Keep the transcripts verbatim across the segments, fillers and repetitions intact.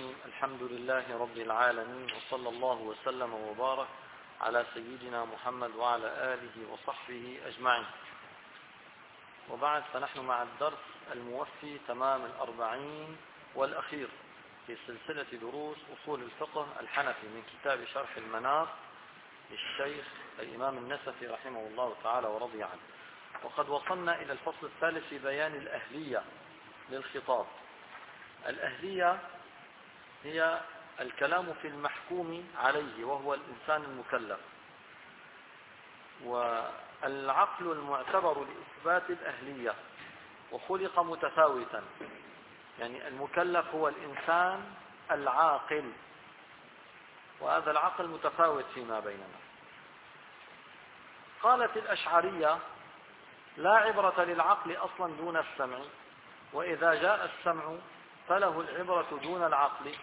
الرحيم. الحمد لله رب العالمين، وصلى الله وسلم وبارك على سيدنا محمد وعلى آله وصحبه أجمعين. وبعد، فنحن مع الدرس الموفي تمام الأربعين والأخير في سلسلة دروس أصول الفقه الحنفي من كتاب شرح المنار للشيخ الإمام النسفي رحمه الله تعالى ورضي عنه. وقد وصلنا إلى الفصل الثالث في بيان الأهلية للخطاب. الأهلية هي الكلام في المحكوم عليه وهو الإنسان المكلف، والعقل المعتبر لإثبات الأهلية، وخلق متفاوتا، يعني المكلف هو الإنسان العاقل، وهذا العقل متفاوت فيما بيننا. قالت الأشعرية: لا عبرة للعقل أصلا دون السمع، وإذا جاء السمع فله العبرة دون العقل.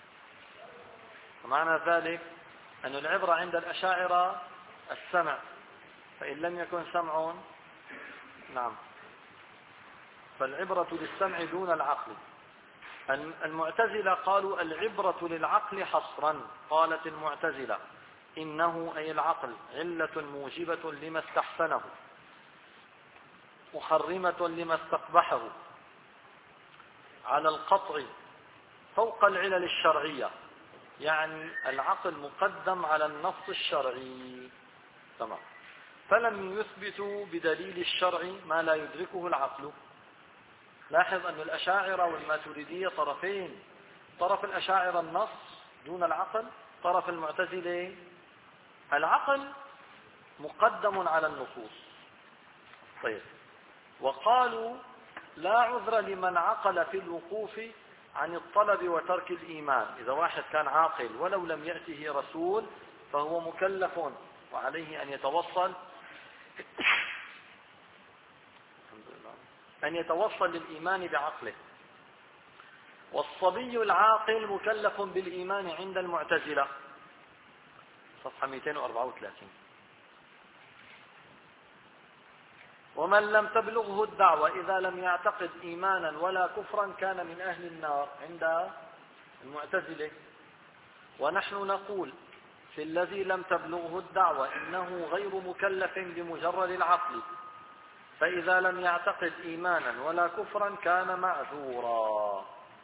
ومعنى ذلك أن العبرة عند الأشاعرة السمع، فإن لم يكن سمع نعم فالعبرة للسمع دون العقل. المعتزلة قالوا العبرة للعقل حصرا. قالت المعتزلة: إنه أي العقل علة موجبة لما استحسنه، محرمة لما استقبحه، على القطع فوق العلل الشرعية، يعني العقل مقدم على النص الشرعي. تمام. فلم يثبتوا بدليل الشرع ما لا يدركه العقل. لاحظ أن الأشاعرة والماتريدية طرفين، طرف الأشاعرة النص دون العقل، طرف المعتزلة العقل مقدم على النصوص. طيب، وقالوا: لا عذر لمن عقل في الوقوف عن الطلب وترك الإيمان. إذا واحد كان عاقل ولو لم يأته رسول فهو مكلف وعليه أن يتوصل أن يتوصل للإيمان بعقله. والصبي العاقل مكلف بالإيمان عند المعتزلة، صفحة مئتين وأربعة وثلاثين. ومن لم تبلغه الدعوة إذا لم يعتقد إيمانا ولا كفرا كان من أهل النار عند المعتزلة. ونحن نقول في الذي لم تبلغه الدعوة إنه غير مكلف بمجرد العقل، فإذا لم يعتقد إيمانا ولا كفرا كان معذورا.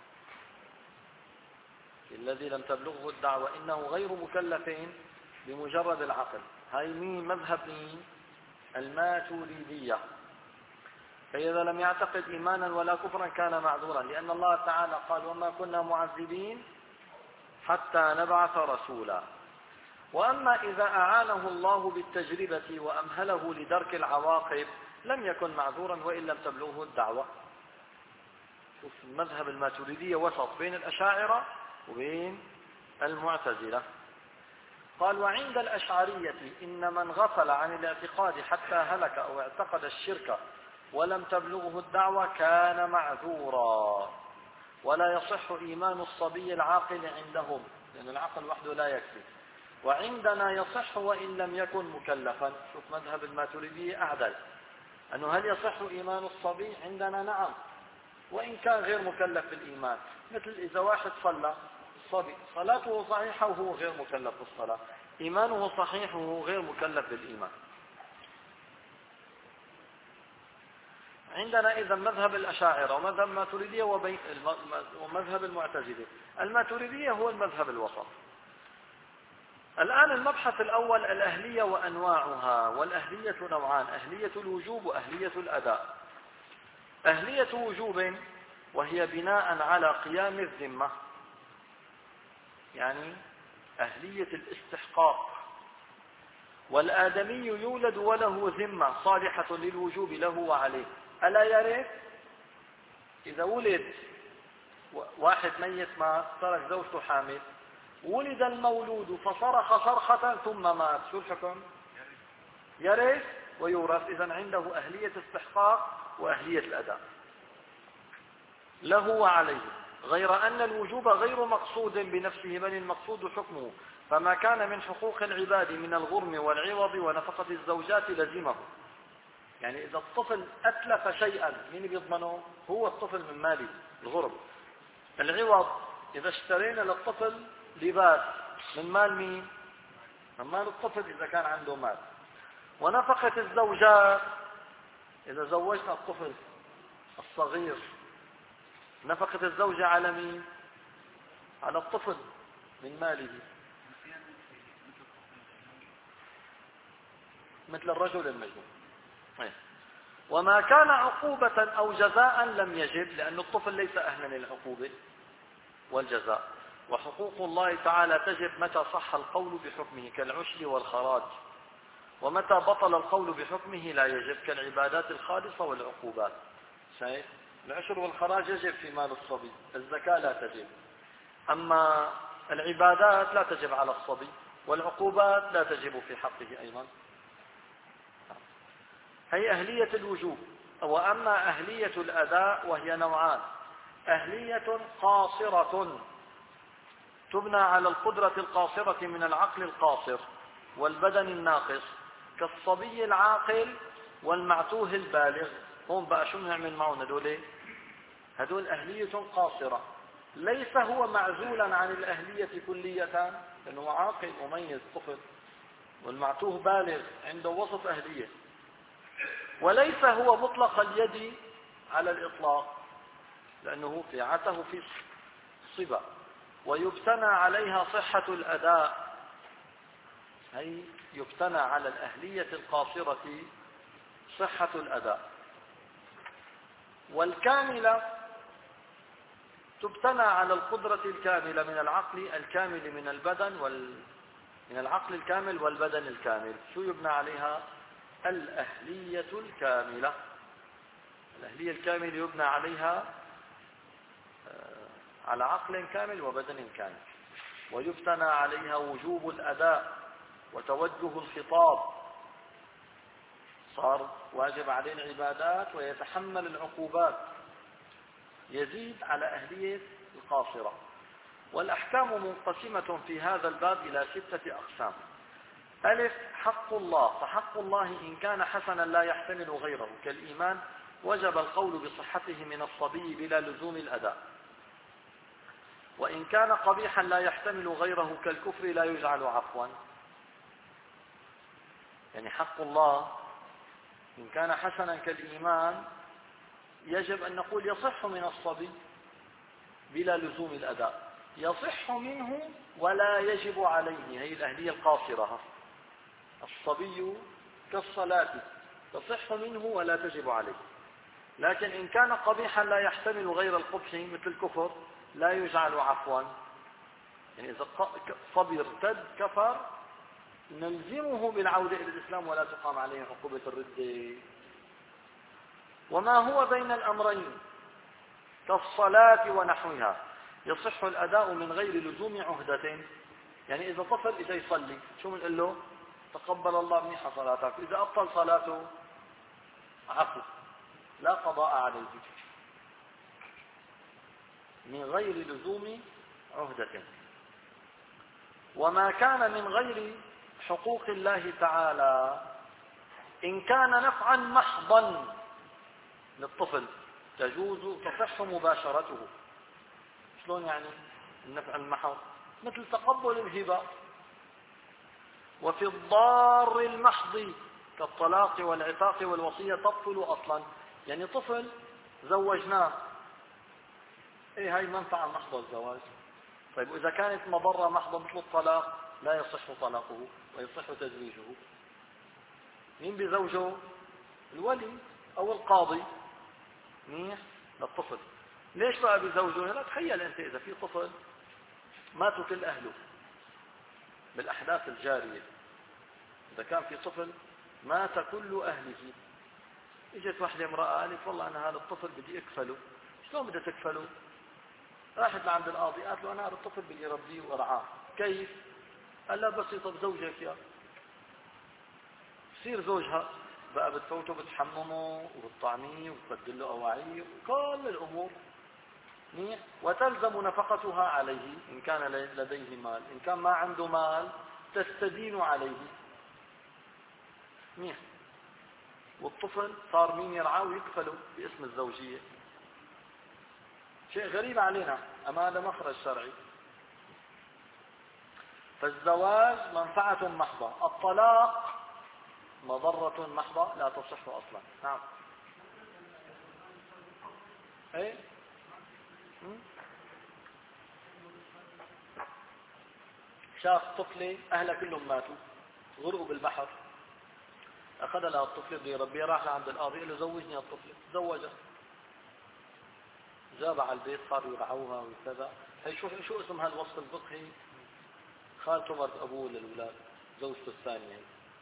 في الذي لم تبلغه الدعوة إنه غير مكلف بمجرد العقل. هاي مين؟ مذهب مين؟ الماتريدية. فإذا لم يعتقد إيمانا ولا كفرا كان معذورا، لأن الله تعالى قال: وما كنا معذبين حتى نبعث رسولا. وأما إذا أعانه الله بالتجربة وأمهله لدرك العواقب لم يكن معذورا وإن لم تبلغه الدعوة. شوف، المذهب الماتريدية وسط بين الأشاعرة وبين المعتزلة. قال: وعند الأشعرية إن من غفل عن الاعتقاد حتى هلك أو اعتقد الشرك ولم تبلغه الدعوة كان معذورا، ولا يصح إيمان الصبي العاقل عندهم، لأن العقل وحده لا يكفي. وعندنا يصح وإن لم يكن مكلفا. شوف مذهب الماتريدية أعدل، أنه هل يصح إيمان الصبي؟ عندنا نعم، وإن كان غير مكلف بالإيمان. مثل إذا واحد صلى الصبي صلاته صحيحة وهو غير مكلف بالصلاة، إيمانه صحيح وهو غير مكلف بالإيمان. عندنا إذا مذهب الأشاعرة ومذهب الماتريدية ومذهب المعتزلة. الماتريدية هو المذهب الوسط. الآن المبحث الأول الأهلية وأنواعها. والأهلية نوعان: أهلية الوجوب وأهلية الأداء. أهلية وجوب وهي بناء على قيام الذمة، يعني أهلية الاستحقاق. والآدمي يولد وله ذمة صالحة للوجوب له وعليه. ألا يرث؟ إذا ولد واحد ميت مات ترك زوجته حامل، ولد المولود فصرخ صرخة ثم مات، شو الحكم؟ يرث ويورث. إذن عنده أهلية استحقاق وأهلية الأداء له وعليه، غير أن الوجوب غير مقصود بنفسه بل المقصود حكمه. فما كان من حقوق العباد من الغرم والعوض ونفقة الزوجات لزمه. يعني إذا الطفل أتلف شيئا من بيضمنه؟ هو الطفل من ماله الغرم. العوض إذا اشترينا للطفل لباس من مال مين؟ من مال الطفل إذا كان عنده مال. ونفقة الزوجات إذا زوجنا الطفل الصغير، نفقة الزوجة على مين؟ على الطفل من ماله، مثل الرجل المجنون. وما كان عقوبة أو جزاء لم يجب، لأن الطفل ليس أهلا للعقوبة والجزاء. وحقوق الله تعالى تجب متى صح القول بحكمه كالعشر والخراج، ومتى بطل القول بحكمه لا يجب كالعبادات الخالصة والعقوبات. شايف؟ العشر والخراج يجب في مال الصبي، الزكاة لا تجب. أما العبادات لا تجب على الصبي، والعقوبات لا تجب في حقه أيضا. هي أهلية الوجوب. وأما أهلية الأداء وهي نوعان: أهلية قاصرة تبنى على القدرة القاصرة من العقل القاصر والبدن الناقص، كالصبي العاقل والمعتوه البالغ. هم بقى شو نعمل معهم هدول؟ هدول أهلية قاصرة، ليس هو معزولا عن الأهلية كلية، لأنه عاقل مميز طفل، والمعتوه بالغ عنده وسط أهلية، وليس هو مطلق اليد على الإطلاق، لأنه طاعته في صبا، ويبتنى عليها صحة الأداء. أي يبتنى على الأهلية القاصرة صحة الأداء. والكاملة تبتنى على القدرة الكاملة من العقل الكامل من البدن وال... من العقل الكامل والبدن الكامل. شو يبنى عليها؟ الأهلية الكاملة. الأهلية الكاملة يبنى عليها على عقل كامل وبدن كامل، ويبتنى عليها وجوب الأداء وتوجه الخطاب، صار واجب عليه العبادات ويتحمل العقوبات، يزيد على أهلية القاصرة. والأحكام منقسمة في هذا الباب إلى ستة أقسام. ألف: حق الله، فحق الله إن كان حسنا لا يحتمل غيره كالإيمان وجب القول بصحته من الصبي بلا لزوم الأداء. وإن كان قبيحا لا يحتمل غيره كالكفر لا يجعل عفوا. يعني حق الله إن كان حسنا كالإيمان يجب أن نقول يصح من الصبي بلا لزوم الأداء، يصح منه ولا يجب عليه. هي الأهلية القاصرة. الصبي كالصلاة تصح منه ولا تجب عليه. لكن إن كان قبيحا لا يحتمل غير القبح مثل الكفر لا يجعل عفوا. يعني إذا صبي ارتد كفر نلزمه بالعودة إلى الإسلام ولا تقام عليه عقوبة الردة. وما هو بين الأمرين كالصلاة ونحوها يصح الأداء من غير لزوم عهدة. يعني إذا طفل إذا يصلي شو بنقول له؟ تقبل الله منيح صلاتك. إذا أبطل صلاته عفو، لا قضاء عليه من غير لزوم عهدة. وما كان من غير حقوق الله تعالى إن كان نفعا محضا للطفل تجوز تصح مباشرته. شلون يعني النفع المحض؟ مثل تقبل الهبة. وفي الضار المحض كالطلاق والعتاق والوصية تبطل أصلا. يعني طفل زوجناه، ايه هاي منفعة محضة الزواج. طيب وإذا كانت مضرة محضة مثل الطلاق لا يصح طلاقه ويصح تزويجه. مين بزوجه؟ الولي أو القاضي. منيح للطفل. ليش بقى بزوجه؟ لا تخيل أنت إذا في طفل ماتوا كل أهله بالأحداث الجارية، إذا كان في طفل مات كل أهله، اجت واحدة امرأة قالت والله أنا هذا الطفل بدي أكفله. شلون بدي تكفله؟ راحت لعند القاضي قالت له أنا هذا الطفل بدي أربيه وأرعاه. كيف؟ قال لا بس طب زوجك يا بصير زوجها بقى بتفوته بتحممه وبتطعميه وبتبدل له أواعيه وكل الأمور. وتلزم نفقتها عليه إن كان لديه مال. إن كان ما عنده مال تستدين عليه. مين؟ والطفل صار مين يرعاه ويكفله باسم الزوجية. شيء غريب علينا، أما هذا مخرج شرعي. فالزواج منفعة محضة، الطلاق مضرة محضة لا تصح أصلا. نعم. ايه شاف طفلة أهلها كلهم ماتوا، غرقوا بالبحر، أخذ لها الطفلة بده يربيها، راح لعند القاضي قال له زوجني الطفلة، تزوجها، جابها على البيت، صاروا يرعوها وكذا. هي شو شو اسم هالوصف الفقهي؟ خالته مرت أبوه للأولاد، زوجته الثانية.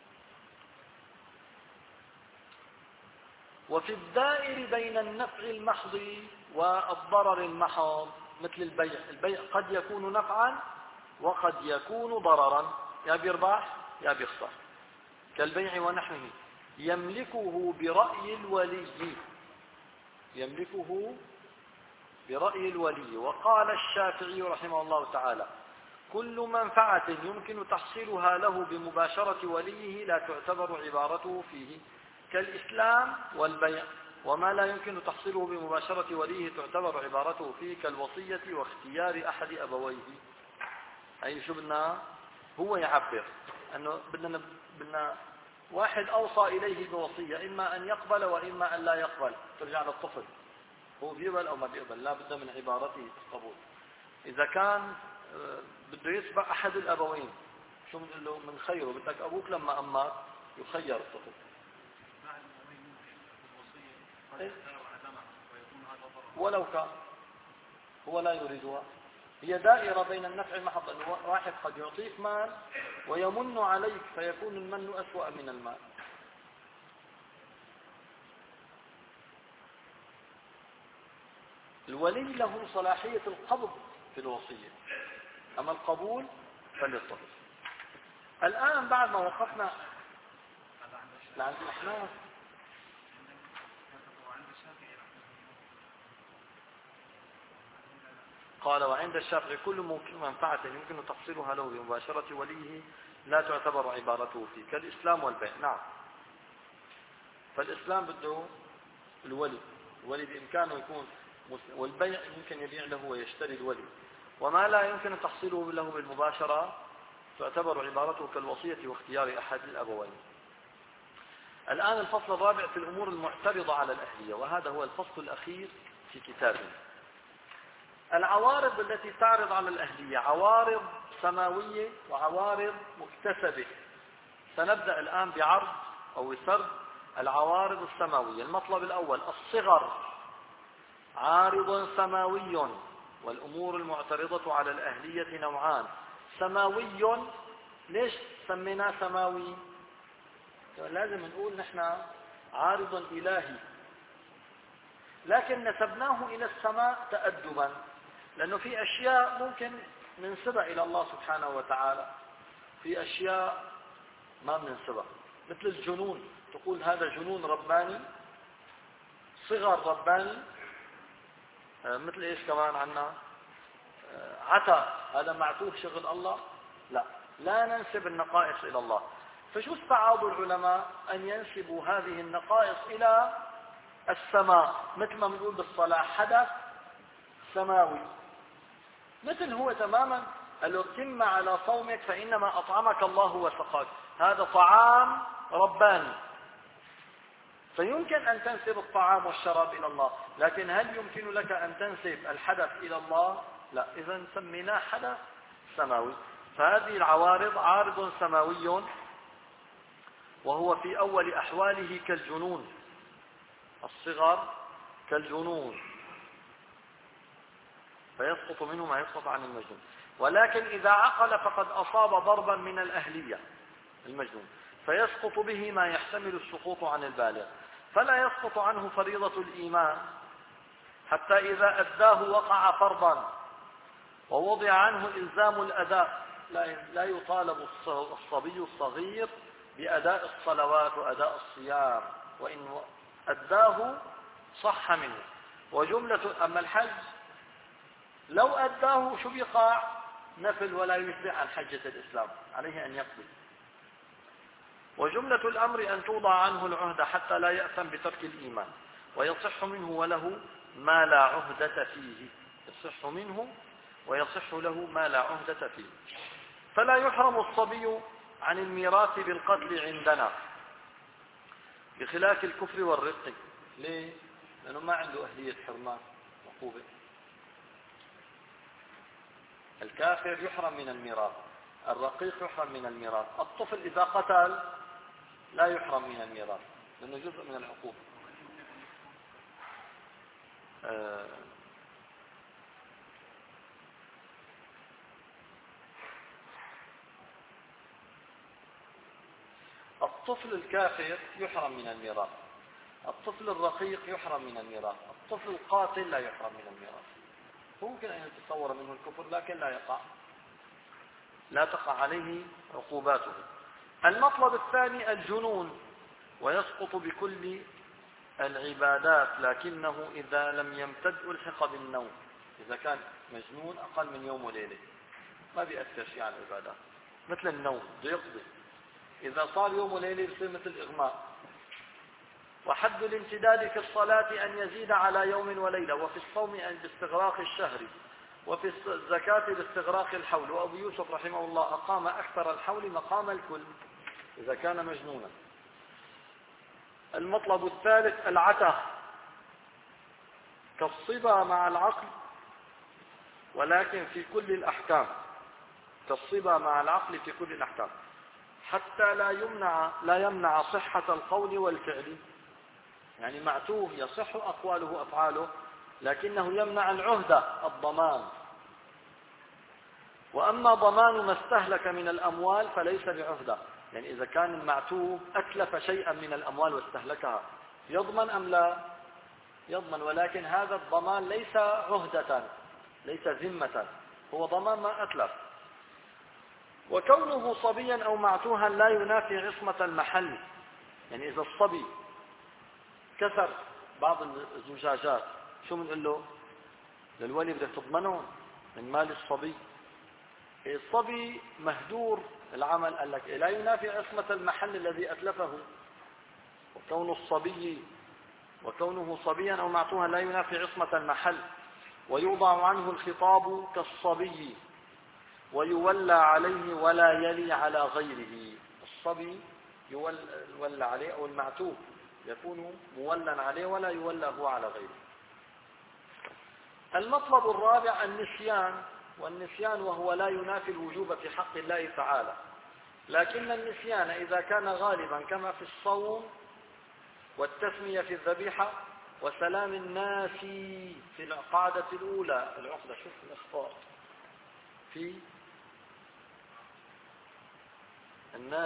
وفي الدائر بين النفع المحض والضرر المحض مثل البيع، البيع قد يكون نفعا وقد يكون ضررا، يا بيربح يا بيخسر، كالبيع ونحوه، يملكه برأي الولي، يملكه برأي الولي. وقال الشافعي رحمه الله تعالى: كل منفعة يمكن تحصيلها له بمباشرة وليه لا تعتبر عبارته فيه، كالإسلام والبيع. وما لا يمكن تحصيله بمباشرة وليه تعتبر عبارته فيه، كالوصية واختيار أحد أبويه. أي شو بدنا هو يعبر أنه بدنا بدنا واحد أوصى إليه بوصية، إما أن يقبل وإما أن لا يقبل، ترجع للطفل هو بيقبل أو ما بيقبل، لا بد من عبارته القبول. إذا كان بده يتبع أحد الأبوين، شو بنقول له؟ من خيره، بدك أبوك لما أمات يخير الطفل. ولو كان هو لا يريدها، هي دائرة بين النفع المحض، أنه واحد قد يعطيك مال ويمن عليك فيكون المن أسوأ من المال. الولي له صلاحية القبض في الوصية، أما القبول فللطفل. الآن بعد ما وقفنا لعند الأحناف، قال: وعند الشافعي كل منفعة يمكن تحصيلها له بمباشرة وليه لا تعتبر عبارته فيه، كالإسلام والبيع. نعم. فالإسلام بده الولي، الولي بإمكانه يكون مسلم، والبيع يمكن يبيع له ويشتري الولي. وما لا يمكن تحصيله له بالمباشرة تعتبر عبارته كالوصية واختيار أحد الأبوين. الآن الفصل الرابع في الأمور المعترضة على الأهلية، وهذا هو الفصل الأخير في كتابنا. العوارض التي تعرض على الأهلية، عوارض سماوية وعوارض مكتسبة. سنبدأ الآن بعرض أو سرد العوارض السماوية. المطلب الأول: الصغر عارض سماوي. والأمور المعترضة على الأهلية نوعان: سماوي. ليش سميناه سماوي؟ لازم نقول نحن عارض إلهي، لكن نسبناه إلى السماء تأدبا، لأنه في أشياء ممكن ننسبها إلى الله سبحانه وتعالى، في أشياء ما بننسبها، مثل الجنون، تقول هذا جنون رباني، صغر رباني. مثل إيش كمان عنا؟ عتا، هذا معتوه شغل الله. لا، لا ننسب النقائص إلى الله. فشو استعاضوا العلماء؟ أن ينسبوا هذه النقائص إلى السماء، مثل ما بنقول بالصلاة حدث سماوي، مثل هو تماما قال له: تم على صومك فإنما أطعمك الله وسقاك، هذا طعام رباني. فيمكن أن تنسب الطعام والشراب إلى الله، لكن هل يمكن لك أن تنسب الحدث إلى الله؟ لا. إذن سميناه حدث سماوي. فهذه العوارض عارض سماوي، وهو في أول أحواله كالجنون، الصغر كالجنون، فيسقط منه ما يسقط عن المجنون. ولكن إذا عقل فقد أصاب ضربا من الأهلية المجنون، فيسقط به ما يحتمل السقوط عن البالغ، فلا يسقط عنه فريضة الإيمان حتى إذا أداه وقع فرضا ووضع عنه إلزام الأداء. لا يطالب الصبي الصغير بأداء الصلوات وأداء الصيام، وإن أداه صح منه. وجملة أما الحج لو أداه شو بيقع؟ نفل ولا يجزئ عن حجة الإسلام، عليه أن يقضي. وجملة الأمر أن توضع عنه العهدة حتى لا يأثم بترك الإيمان ويصح منه وله ما لا عهدة فيه. يصح منه ويصح له ما لا عهدة فيه. فلا يحرم الصبي عن الميراث بالقتل عندنا بخلاف الكفر والرق. ليه؟ لأنه ما عنده أهلية حرمان عقوبة. الكافر يحرم من الميراث، الرقيق يحرم من الميراث، الطفل إذا قتل لا يحرم من الميراث لأنه جزء من العقوبة. آه الطفل الكافر يحرم من الميراث، الطفل الرقيق يحرم من الميراث، الطفل القاتل لا يحرم من الميراث. ممكن أن يتصور منه الكفر لكن لا يقع لا تقع عليه عقوباته. المطلب الثاني الجنون، ويسقط بكل العبادات لكنه إذا لم يمتد ألحق بالنوم. إذا كان مجنون أقل من يوم وليلة ما بيأثر شيء على العبادات، مثل النوم بيقضي. إذا صار يوم وليلة بيصير مثل الإغماء. وحد الامتداد في الصلاة أن يزيد على يوم وليلة، وفي الصوم أن باستغراق الشهر، وفي الزكاة باستغراق الحول. وأبو يوسف رحمه الله أقام أكثر الحول مقام الكل إذا كان مجنونا. المطلب الثالث العته كالصبا مع العقل ولكن في كل الأحكام، كالصبا مع العقل في كل الأحكام، حتى لا يمنع لا يمنع صحة القول والفعل. يعني معتوه يصح أقواله أفعاله لكنه يمنع العهدة الضمان. وأما ضمان ما استهلك من الأموال فليس بعهدة. يعني إذا كان المعتوه أتلف شيئا من الأموال واستهلكها يضمن أم لا؟ يضمن، ولكن هذا الضمان ليس عهدة ليس ذمة، هو ضمان ما أتلف. وكونه صبيا أو معتوها لا ينافي عصمة المحل. يعني إذا الصبي كسر بعض الزجاجات شو بنقول له؟ للولي بدك تضمنه من مال الصبي. الصبي مهدور العمل، قال لك لا ينافي عصمة المحل الذي أتلفه. وكون الصبي وكونه صبيا أو معتوها لا ينافي عصمة المحل. ويوضع عنه الخطاب كالصبي ويولى عليه ولا يلي على غيره. الصبي يولى عليه أو المعتوه يكون مولا عليه ولا يولى هو على غيره. المطلب الرابع النسيان، والنسيان وهو لا ينافي الوجوب في حق الله تعالى، لكن النسيان إذا كان غالبا كما في الصوم والتسمية في الذبيحة وسلام الناس في القاعدة الأولى. العقدة شوف الإخطاء في الناس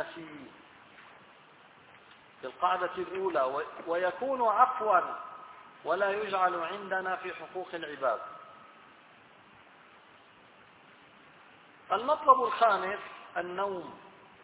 في القاعدة الأولى، ويكون عفوا ولا يجعل عندنا في حقوق العباد. المطلب الخامس النوم.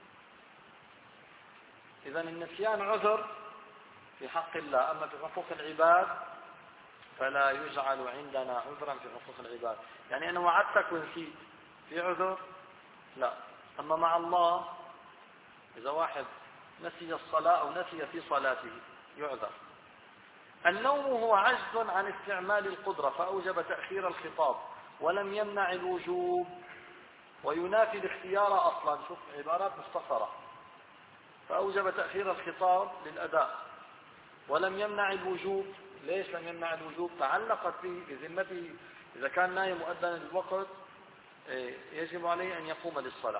إذا النسيان عذر في حق الله، أما في حقوق العباد فلا يجعل عندنا عذرا في حقوق العباد. يعني أنا وعدتك ونسيت، في عذر؟ لا. أما مع الله إذا واحد نسي الصلاة أو نسي في صلاته يعذر. النوم هو عجز عن استعمال القدرة فأوجب تأخير الخطاب ولم يمنع الوجوب، وينافي الاختيار أصلا. شوف عبارات مختصرة. فأوجب تأخير الخطاب للأداء ولم يمنع الوجوب. ليش لم يمنع الوجوب؟ تعلقت به بذمته. إذا كان نايم مؤذن الوقت يجب عليه أن يقوم للصلاة.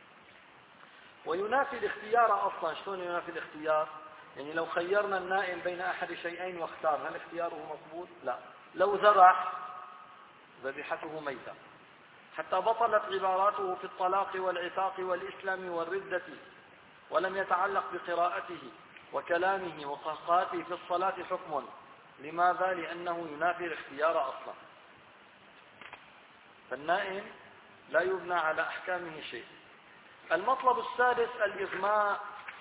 وينافي الاختيار أصلا. شلون ينافي الاختيار؟ يعني لو خيرنا النائم بين أحد شيئين واختار، هل اختياره مقبول؟ لا. لو ذبح ذبيحته ميتة، حتى بطلت عباراته في الطلاق والعتاق والإسلام والردة، ولم يتعلق بقراءته وكلامه وقهقاته في الصلاة حكم. لماذا؟ لأنه ينافي الاختيار أصلا. فالنائم لا يبنى على أحكامه شيء. المطلب السادس الإغماء،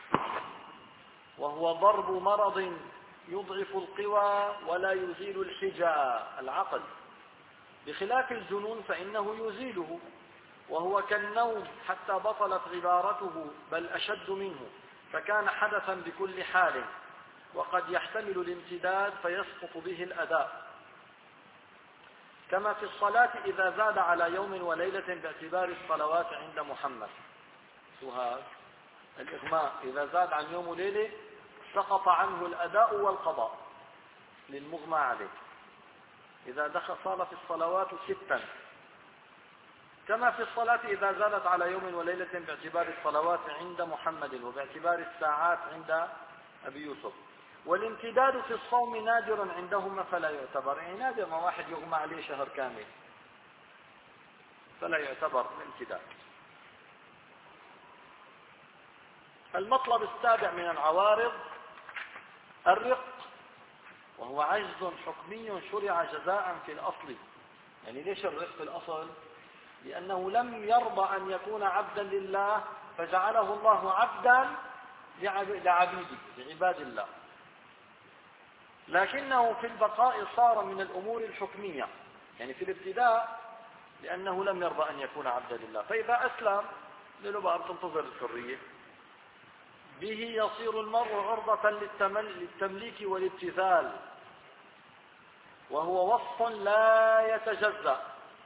وهو ضرب مرض يضعف القوى ولا يزيل الحجى العقل، بخلاف الجنون فإنه يزيله، وهو كالنوم حتى بطلت عبارته بل أشد منه، فكان حدثا بكل حال، وقد يحتمل الامتداد فيسقط به الأداء. كما في الصلاة إذا زاد على يوم وليلة باعتبار الصلوات عند محمد. شو هذا؟ الإغماء إذا زاد عن يوم وليلة سقط عنه الأداء والقضاء للمغمى عليه إذا دخل صار في الصلوات ستا، كما في الصلاة إذا زادت على يوم وليلة باعتبار الصلوات عند محمد وباعتبار الساعات عند أبي يوسف. والامتداد في الصوم نادر عندهما فلا يعتبر، يعني نادر ما واحد يغمى عليه شهر كامل فلا يعتبر الامتداد. المطلب السابع من العوارض الرق، وهو عجز حكمي شرع جزاء في الأصل. يعني ليش الرق في الأصل؟ لأنه لم يرضى أن يكون عبدا لله فجعله الله عبدا لعبيده لعباد الله، لكنه في البقاء صار من الأمور الحكمية. يعني في الابتداء لأنه لم يرضى أن يكون عبدا لله، فإذا أسلم له بقى بتنتظر الحرية. به يصير المرء عرضة للتمليك والابتذال، وهو وصف لا يتجزأ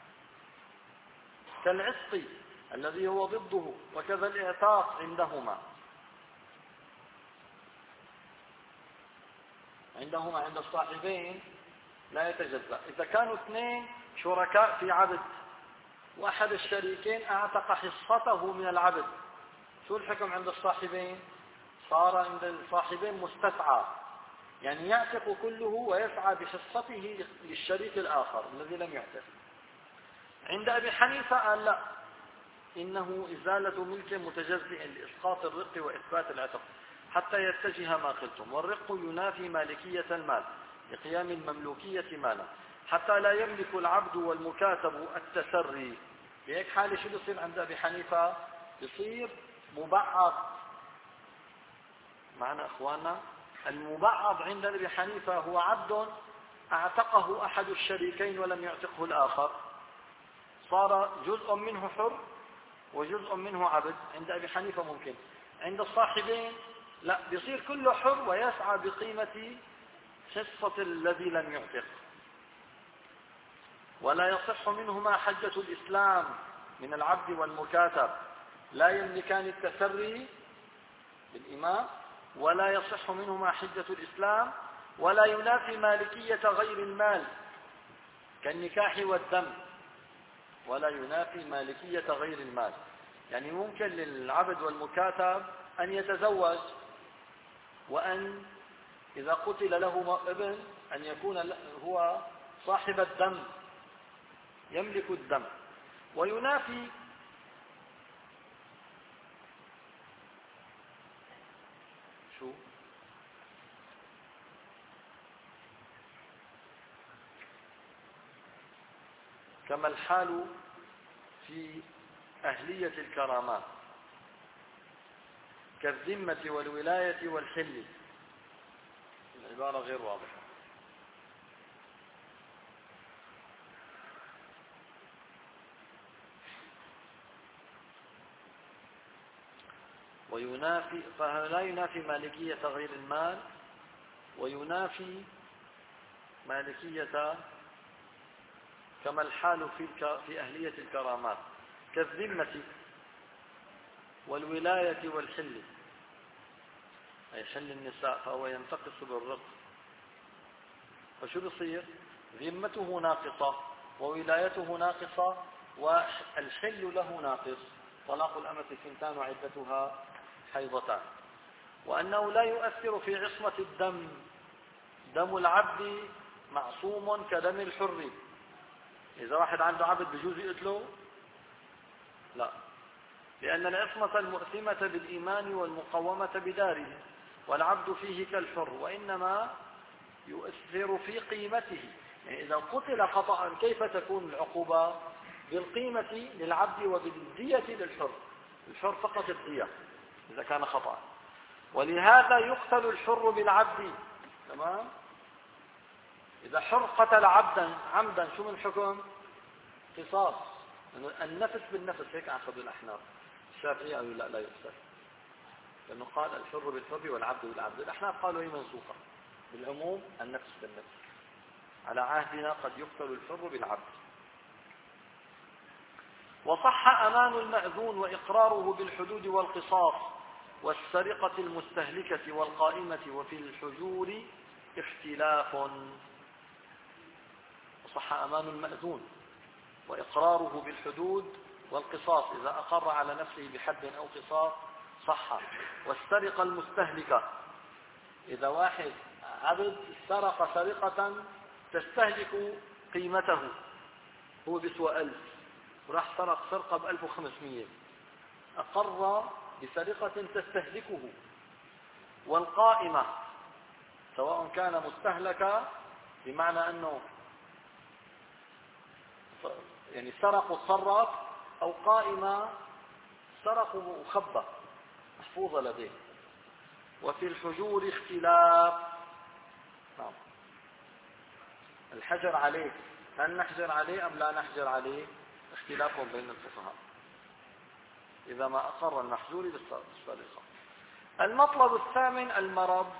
كالعتق الذي هو ضده، وكذا الاعتاق عندهما عندهما عند الصاحبين لا يتجزأ. إذا كانوا اثنين شركاء في عبد وأحد الشريكين أعتق حصته من العبد، شو الحكم عند الصاحبين؟ صار عند الصاحبين مستسعى، يعني يعتق كله ويسعى بحصته للشريك الآخر الذي لم يعتق. عند أبي حنيفة قال لا، إنه إزالة ملك متجزئ لإسقاط الرق وإثبات العتق حتى يتجه ما قلتم. والرق ينافي مالكية المال لقيام المملوكية مالا، حتى لا يملك العبد والمكاتب التسري. بهيك حالة شو بيصير عند أبي حنيفة؟ بيصير مبعض. معنا أخواننا؟ المبعض عند أبي حنيفة هو عبد اعتقه أحد الشريكين ولم يعتقه الآخر، صار جزء منه حر وجزء منه عبد. عند أبي حنيفة ممكن، عند الصاحبين لا، بيصير كله حر ويسعى بقيمة حصة الذي لم يعتق. ولا يصح منهما حجة الإسلام من العبد والمكاتب، لا يملكان التسري بالإمام، ولا يصح منهما حجة الإسلام، ولا ينافي مالكية غير المال كالنكاح والدم، ولا ينافي مالكية غير المال. يعني ممكن للعبد والمكاتب أن يتزوج، وأن إذا قتل له ابن أن يكون هو صاحب الدم يملك الدم. وينافي شو كما الحال في أهلية الكرامات كالذمة والولاية والحل. العبارة غير واضحة. وينافي، فلا ينافي مالكية غير المال، وينافي مالكية كما الحال في في أهلية الكرامات كالذمة والولاية والحل، أي حل النساء، فهو ينتقص بالرق. فشو بصير؟ ذمته ناقصة وولايته ناقصة والحل له ناقص. طلاق الأمة ثنتان وعدتها حيضتان. وأنه لا يؤثر في عصمة الدم، دم العبد معصوم كدم الحر. إذا واحد عنده عبد بجوز يقتله؟ لا، لأن العصمة المؤثمة بالإيمان والمقومة بداره، والعبد فيه كالحر، وإنما يؤثر في قيمته. يعني إذا قتل خطأ كيف تكون العقوبة؟ بالقيمة للعبد وبالدية للحر. الحر فقط الدية إذا كان خطأ. ولهذا يقتل الحر بالعبد. تمام؟ إذا حر قتل عبدا عمدا شو من حكم؟ قصاص. النفس بالنفس، هيك أخذ الأحناف. الشافعي قالوا لا لا يقتل، لأنه قال الحر بالحر والعبد بالعبد. الأحناف قالوا هي منسوخة بالعموم، النفس بالنفس. على عهدنا قد يقتل الحر بالعبد. وصح أمان المأذون وإقراره بالحدود والقصاص والسرقة المستهلكة والقائمة، وفي الحجور اختلاف. وصح أمان المأذون وإقراره بالحدود والقصاص، إذا أقر على نفسه بحد أو قصاص صح. والسرقة المستهلكة، إذا واحد عبد سرق سرقة تستهلك قيمته، هو بيسوى ألف وراح سرق سرقة بألف وخمسمية، أقر بسرقة تستهلكه. والقائمة سواء كان مستهلكا بمعنى أنه يعني سرق وصرف، أو قائمة سرق وخبى محفوظة لديه. وفي الحجور اختلاف. نعم. الحجر عليه، هل نحجر عليه أم لا نحجر عليه؟ اختلاف بين الفقهاء إذا ما أقر المحجور بالسرقة. المطلب الثامن المرض.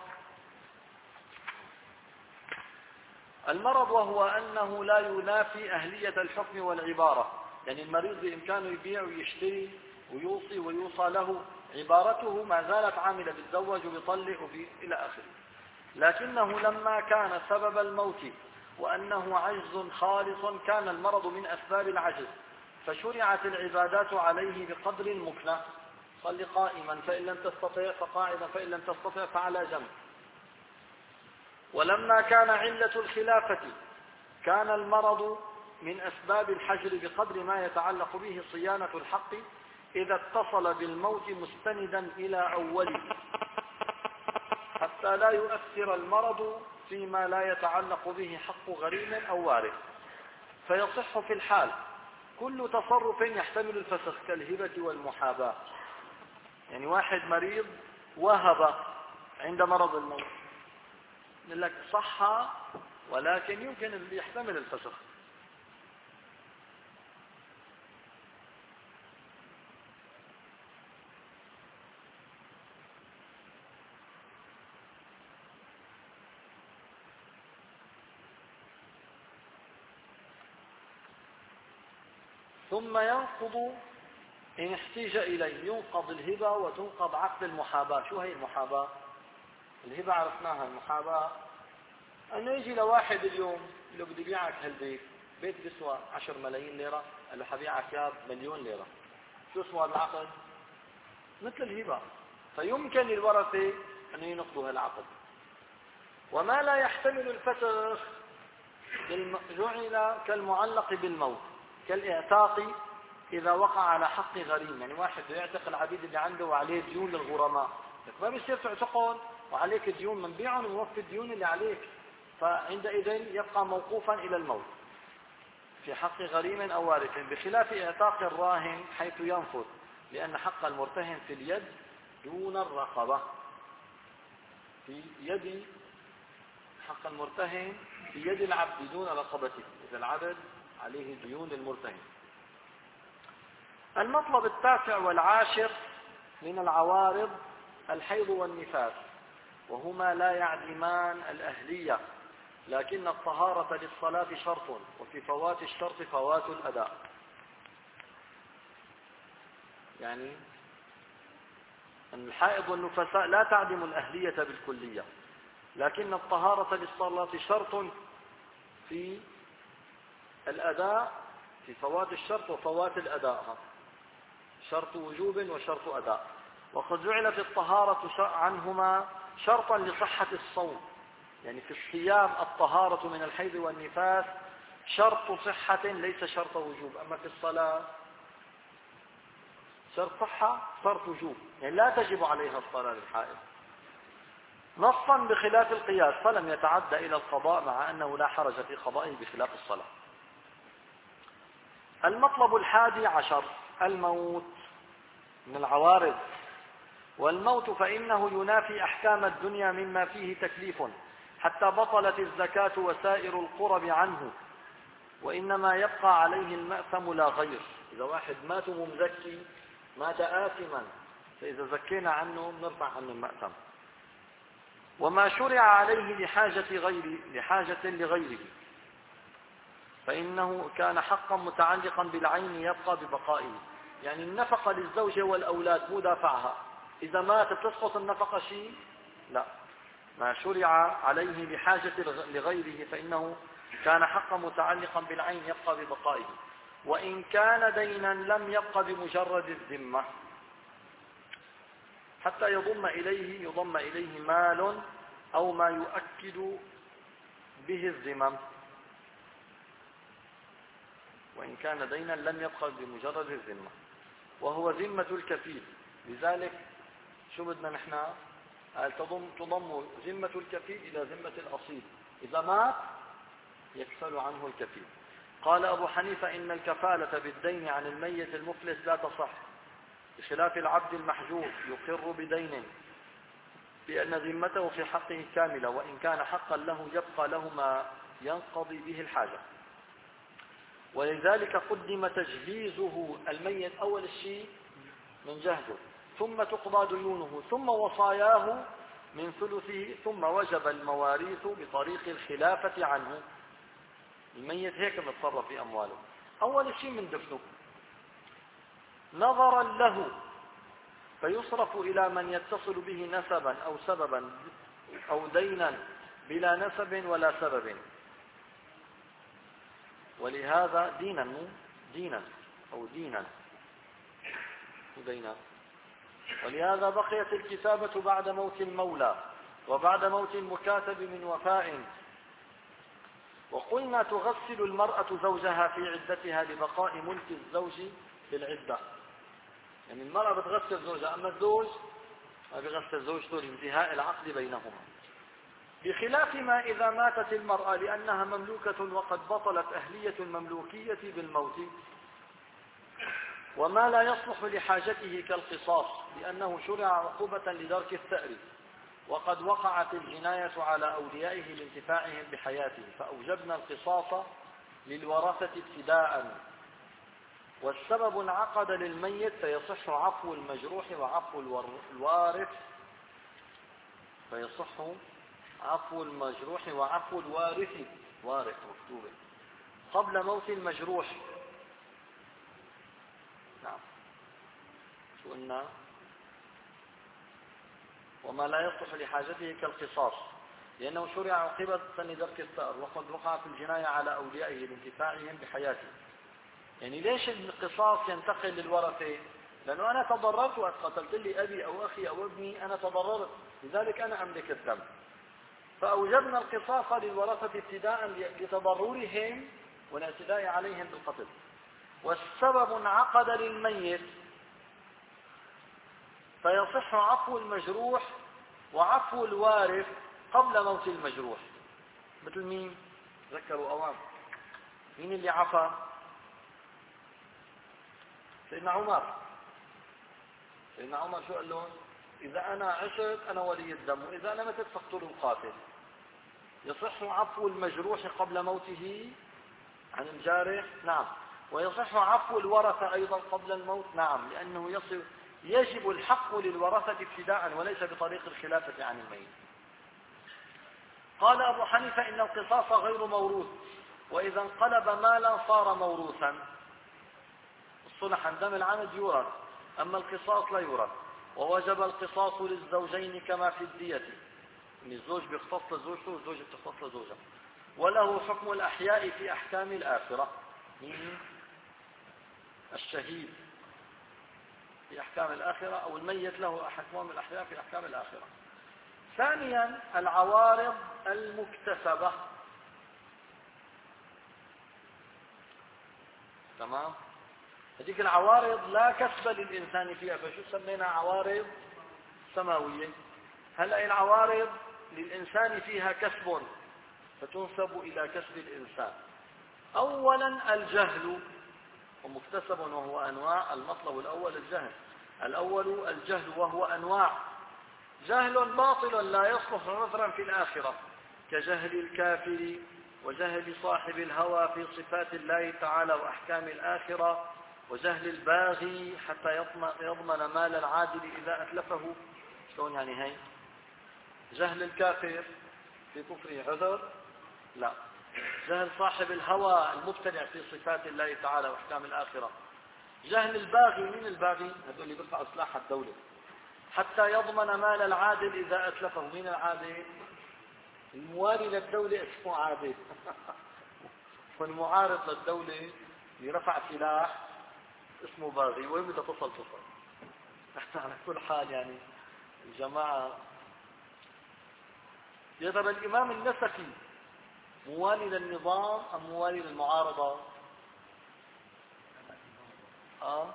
المرض وهو أنه لا ينافي أهلية الحكم والعبارة، يعني المريض بإمكانه يبيع ويشتري ويوصي ويوصى له، عبارته ما زالت عاملة، بالزوج وبيطلق إلى آخره. لكنه لما كان سبب الموت وأنه عجز خالص كان المرض من أسباب العجز، فشرعت العبادات عليه بقدر المكنة. صل قائما فإن لم تستطع فقاعدا فإن لم تستطع فعلى جنب. ولما كان علة الخلافة كان المرض من أسباب الحجر بقدر ما يتعلق به صيانة الحق إذا اتصل بالموت مستندا إلى أوله، حتى لا يؤثر المرض فيما لا يتعلق به حق غريم أو وارث، فيصح في الحال كل تصرف يحتمل الفسخ كالهبة والمحاباة. يعني واحد مريض وهب عند مرض الموت، يقول لك صح ولكن يمكن أن يحتمل الفسخ. ثم ينقض إن احتيج إليه، ينقض الهبة وتنقض عقد المحاباة. شو هي المحاباة؟ الهبة عرفناها، المحاباة أنه يجي لواحد اليوم لو بدي بيعك هالبيت، بيت بيسوى عشر ملايين ليرة، قال له حبيعك يا مليون ليرة. شو اسمه هذا العقد؟ مثل الهبة، فيمكن للورثة أن ينقضوا هالعقد. وما لا يحتمل الفسخ جعل كالمعلق بالموت، كالإعتاق إذا وقع على حق غريم. يعني واحد يعتق العبيد اللي عنده وعليه ديون للغرماء، ما بيصير تعتقهم وعليك ديون، منبيعهم ووفي الديون اللي عليك، فعندئذ يبقى موقوفا إلى الموت في حق غريم أو وارث، بخلاف إعتاق الراهن حيث ينفذ، لأن حق المرتهن في اليد دون الرقبة. في يد حق المرتهن في يد العبد دون رقبته، إذا العبد عليه ديون للمرتهن. المطلب التاسع والعاشر من العوارض الحيض والنفاس، وهما لا يعدمان الأهلية، لكن الطهارة للصلاة شرط، وفي فوات الشرط فوات الأداء. يعني أن الحائض والنفساء لا تعدم الأهلية بالكلية، لكن الطهارة للصلاة شرط في الأداء، في فوات الشرط وفوات الأداء، شرط وجوب وشرط أداء. وقد جعلت الطهارة عنهما شرطا لصحة الصوم، يعني في الصيام الطهارة من الحيض والنفاس شرط صحة ليس شرط وجوب، أما في الصلاة شرط صحة شرط وجوب، يعني لا تجب عليها الصلاة للحائض نصا، بخلاف القياس فلم يتعدى إلى القضاء، مع أنه لا حرج في قضائه بخلاف الصلاة. المطلب الحادي عشر الموت من العوارض. والموت فإنه ينافي أحكام الدنيا مما فيه تكليف، حتى بطلت الزكاة وسائر القرب عنه، وإنما يبقى عليه المأثم لا غير. إذا واحد مات ممزكي مات آثما، فإذا زكينا عنه نرفع عنه المأثم. وما شرع عليه لحاجة غيره لحاجة لغيره، فإنه كان حقا متعلقا بالعين يبقى ببقائه. يعني النفقة للزوجة والأولاد مو دافعها، إذا مات بتسقط النفقة شيء؟ لا، ما شرع عليه بحاجة لغيره فإنه كان حقا متعلقا بالعين يبقى ببقائه. وإن كان دينا لم يبقى بمجرد الذمة حتى يضم إليه يضم إليه مال أو ما يؤكد به الذمم. وإن كان دينا لم يبقى بمجرد الذمة وهو ذمة الكفيل. لذلك شو بدنا نحن؟ قال تضم تضم ذمة الكفيل إلى ذمة الأصيل، إذا مات يكفل عنه الكفيل. قال أبو حنيفة إن الكفالة بالدين عن الميت المفلس لا تصح، بخلاف العبد المحجوب يقر بدين بأن ذمته في حقه كاملة، وإن كان حقا له يبقى له ما ينقضي به الحاجة. ولذلك قدم تجهيزه الميت أول الشيء من جهده، ثم تقضى ديونه، ثم وصاياه من ثلثه، ثم وجب المواريث بطريق الخلافة عنه. الميت هيك متصرف في أمواله. أول شيء من دفنه نظرا له فيصرف إلى من يتصل به نسبا أو سببا أو دينا بلا نسب ولا سبب، ولهذا دينا مو دينا أو دينا دينا ولهذا بقيت الكتابة بعد موت المولى وبعد موت المكاتب من وفاء. وقلنا تغسل المرأة زوجها في عدتها لبقاء ملك الزوج في العدة. يعني المرأة بتغسل زوجها، أما الزوج ما بيغسل زوجته لانتهاء العقد بينهما، بخلاف ما إذا ماتت المرأة لأنها مملوكة وقد بطلت أهلية المملوكية بالموت، وما لا يصلح لحاجته كالقصاص لأنه شرع عقوبة لدرك الثأر، وقد وقعت الجناية على أوليائه لانتفاعهم بحياته، فأوجبنا القصاص للورثة ابتداء. والسبب انعقد للميت فيصح عفو المجروح وعفو الوارث فيصح عفو المجروح وعفو الوارث وارث مكتوبة قبل موت المجروح. نعم شو قلنا؟ وما لا يصلح لحاجته كالقصاص لأنه شرع عقوبة لدرك الثأر، وقد وقعت الجناية على أوليائه لانتفاعهم بحياته. يعني ليش القصاص ينتقل للورثة؟ لأنه أنا تضررت وقت قتلت لي أبي أو أخي أو ابني، أنا تضررت، لذلك أنا أملك الدم، فأوجبنا القصاص للورثة ابتداء لتضررهم والاعتداء عليهم بالقتل. والسبب انعقد للميت فيصح عفو المجروح وعفو الوارث قبل موت المجروح. مثل مين؟ ذكروا أوام. مين اللي عفى؟ سيدنا عمر. سيدنا عمر شو قال لهم؟ إذا أنا عشت أنا ولي الدم، وإذا أنا متت فاقتلوا القاتل. يصح عفو المجروح قبل موته عن الجارح؟ نعم. ويصح عفو الورثة أيضا قبل الموت؟ نعم، لأنه يصل يجب الحق للورثة ابتداء وليس بطريق الخلافة عن الميت. قال أبو حنيفة إن القصاص غير موروث، وإذا انقلب مالا صار موروثا. الصلح عن دم العمد يورث، أما القصاص لا يورث. ووجب القصاص للزوجين كما في الدية، إن الزوج بيختص لزوجته والزوجة بتختص لزوجها. وله حكم الأحياء في أحكام الآخرة، الشهيد في أحكام الآخرة أو الميت له حكم الأحياء في أحكام الآخرة. ثانيا العوارض المكتسبة. تمام؟ هذيك العوارض لا كسب للإنسان فيها، فشو سمينا عوارض سماوية. هلأ العوارض للإنسان فيها كسب فتنسب إلى كسب الإنسان. أولا الجهل ومكتسب وهو أنواع. المطلب الأول الجهل. الأول الجهل وهو أنواع. جهل باطل لا يصلح عذرا في الآخرة، كجهل الكافر وجهل صاحب الهوى في صفات الله تعالى وأحكام الآخرة، وجهل الباغي حتى يضمن مال العادل إذا أتلفه. شلون يعني هي؟ جهل الكافر في كفره عذر؟ لا. جهل صاحب الهوى المبتدع في صفات الله تعالى واحكام الاخره. جهل الباغي، من الباغي؟ هذول اللي بيرفعوا سلاح الدوله حتى يضمن مال العادل اذا اتلفه. من العادل؟ الموالي للدوله اسمه عادل والمعارض للدوله اللي رفع سلاح اسمه باغي. وين بدها تصل تصل. على كل حال يعني الجماعه، يا ترى الامام النسفي موالي للنظام ام موالي للمعارضه؟ اه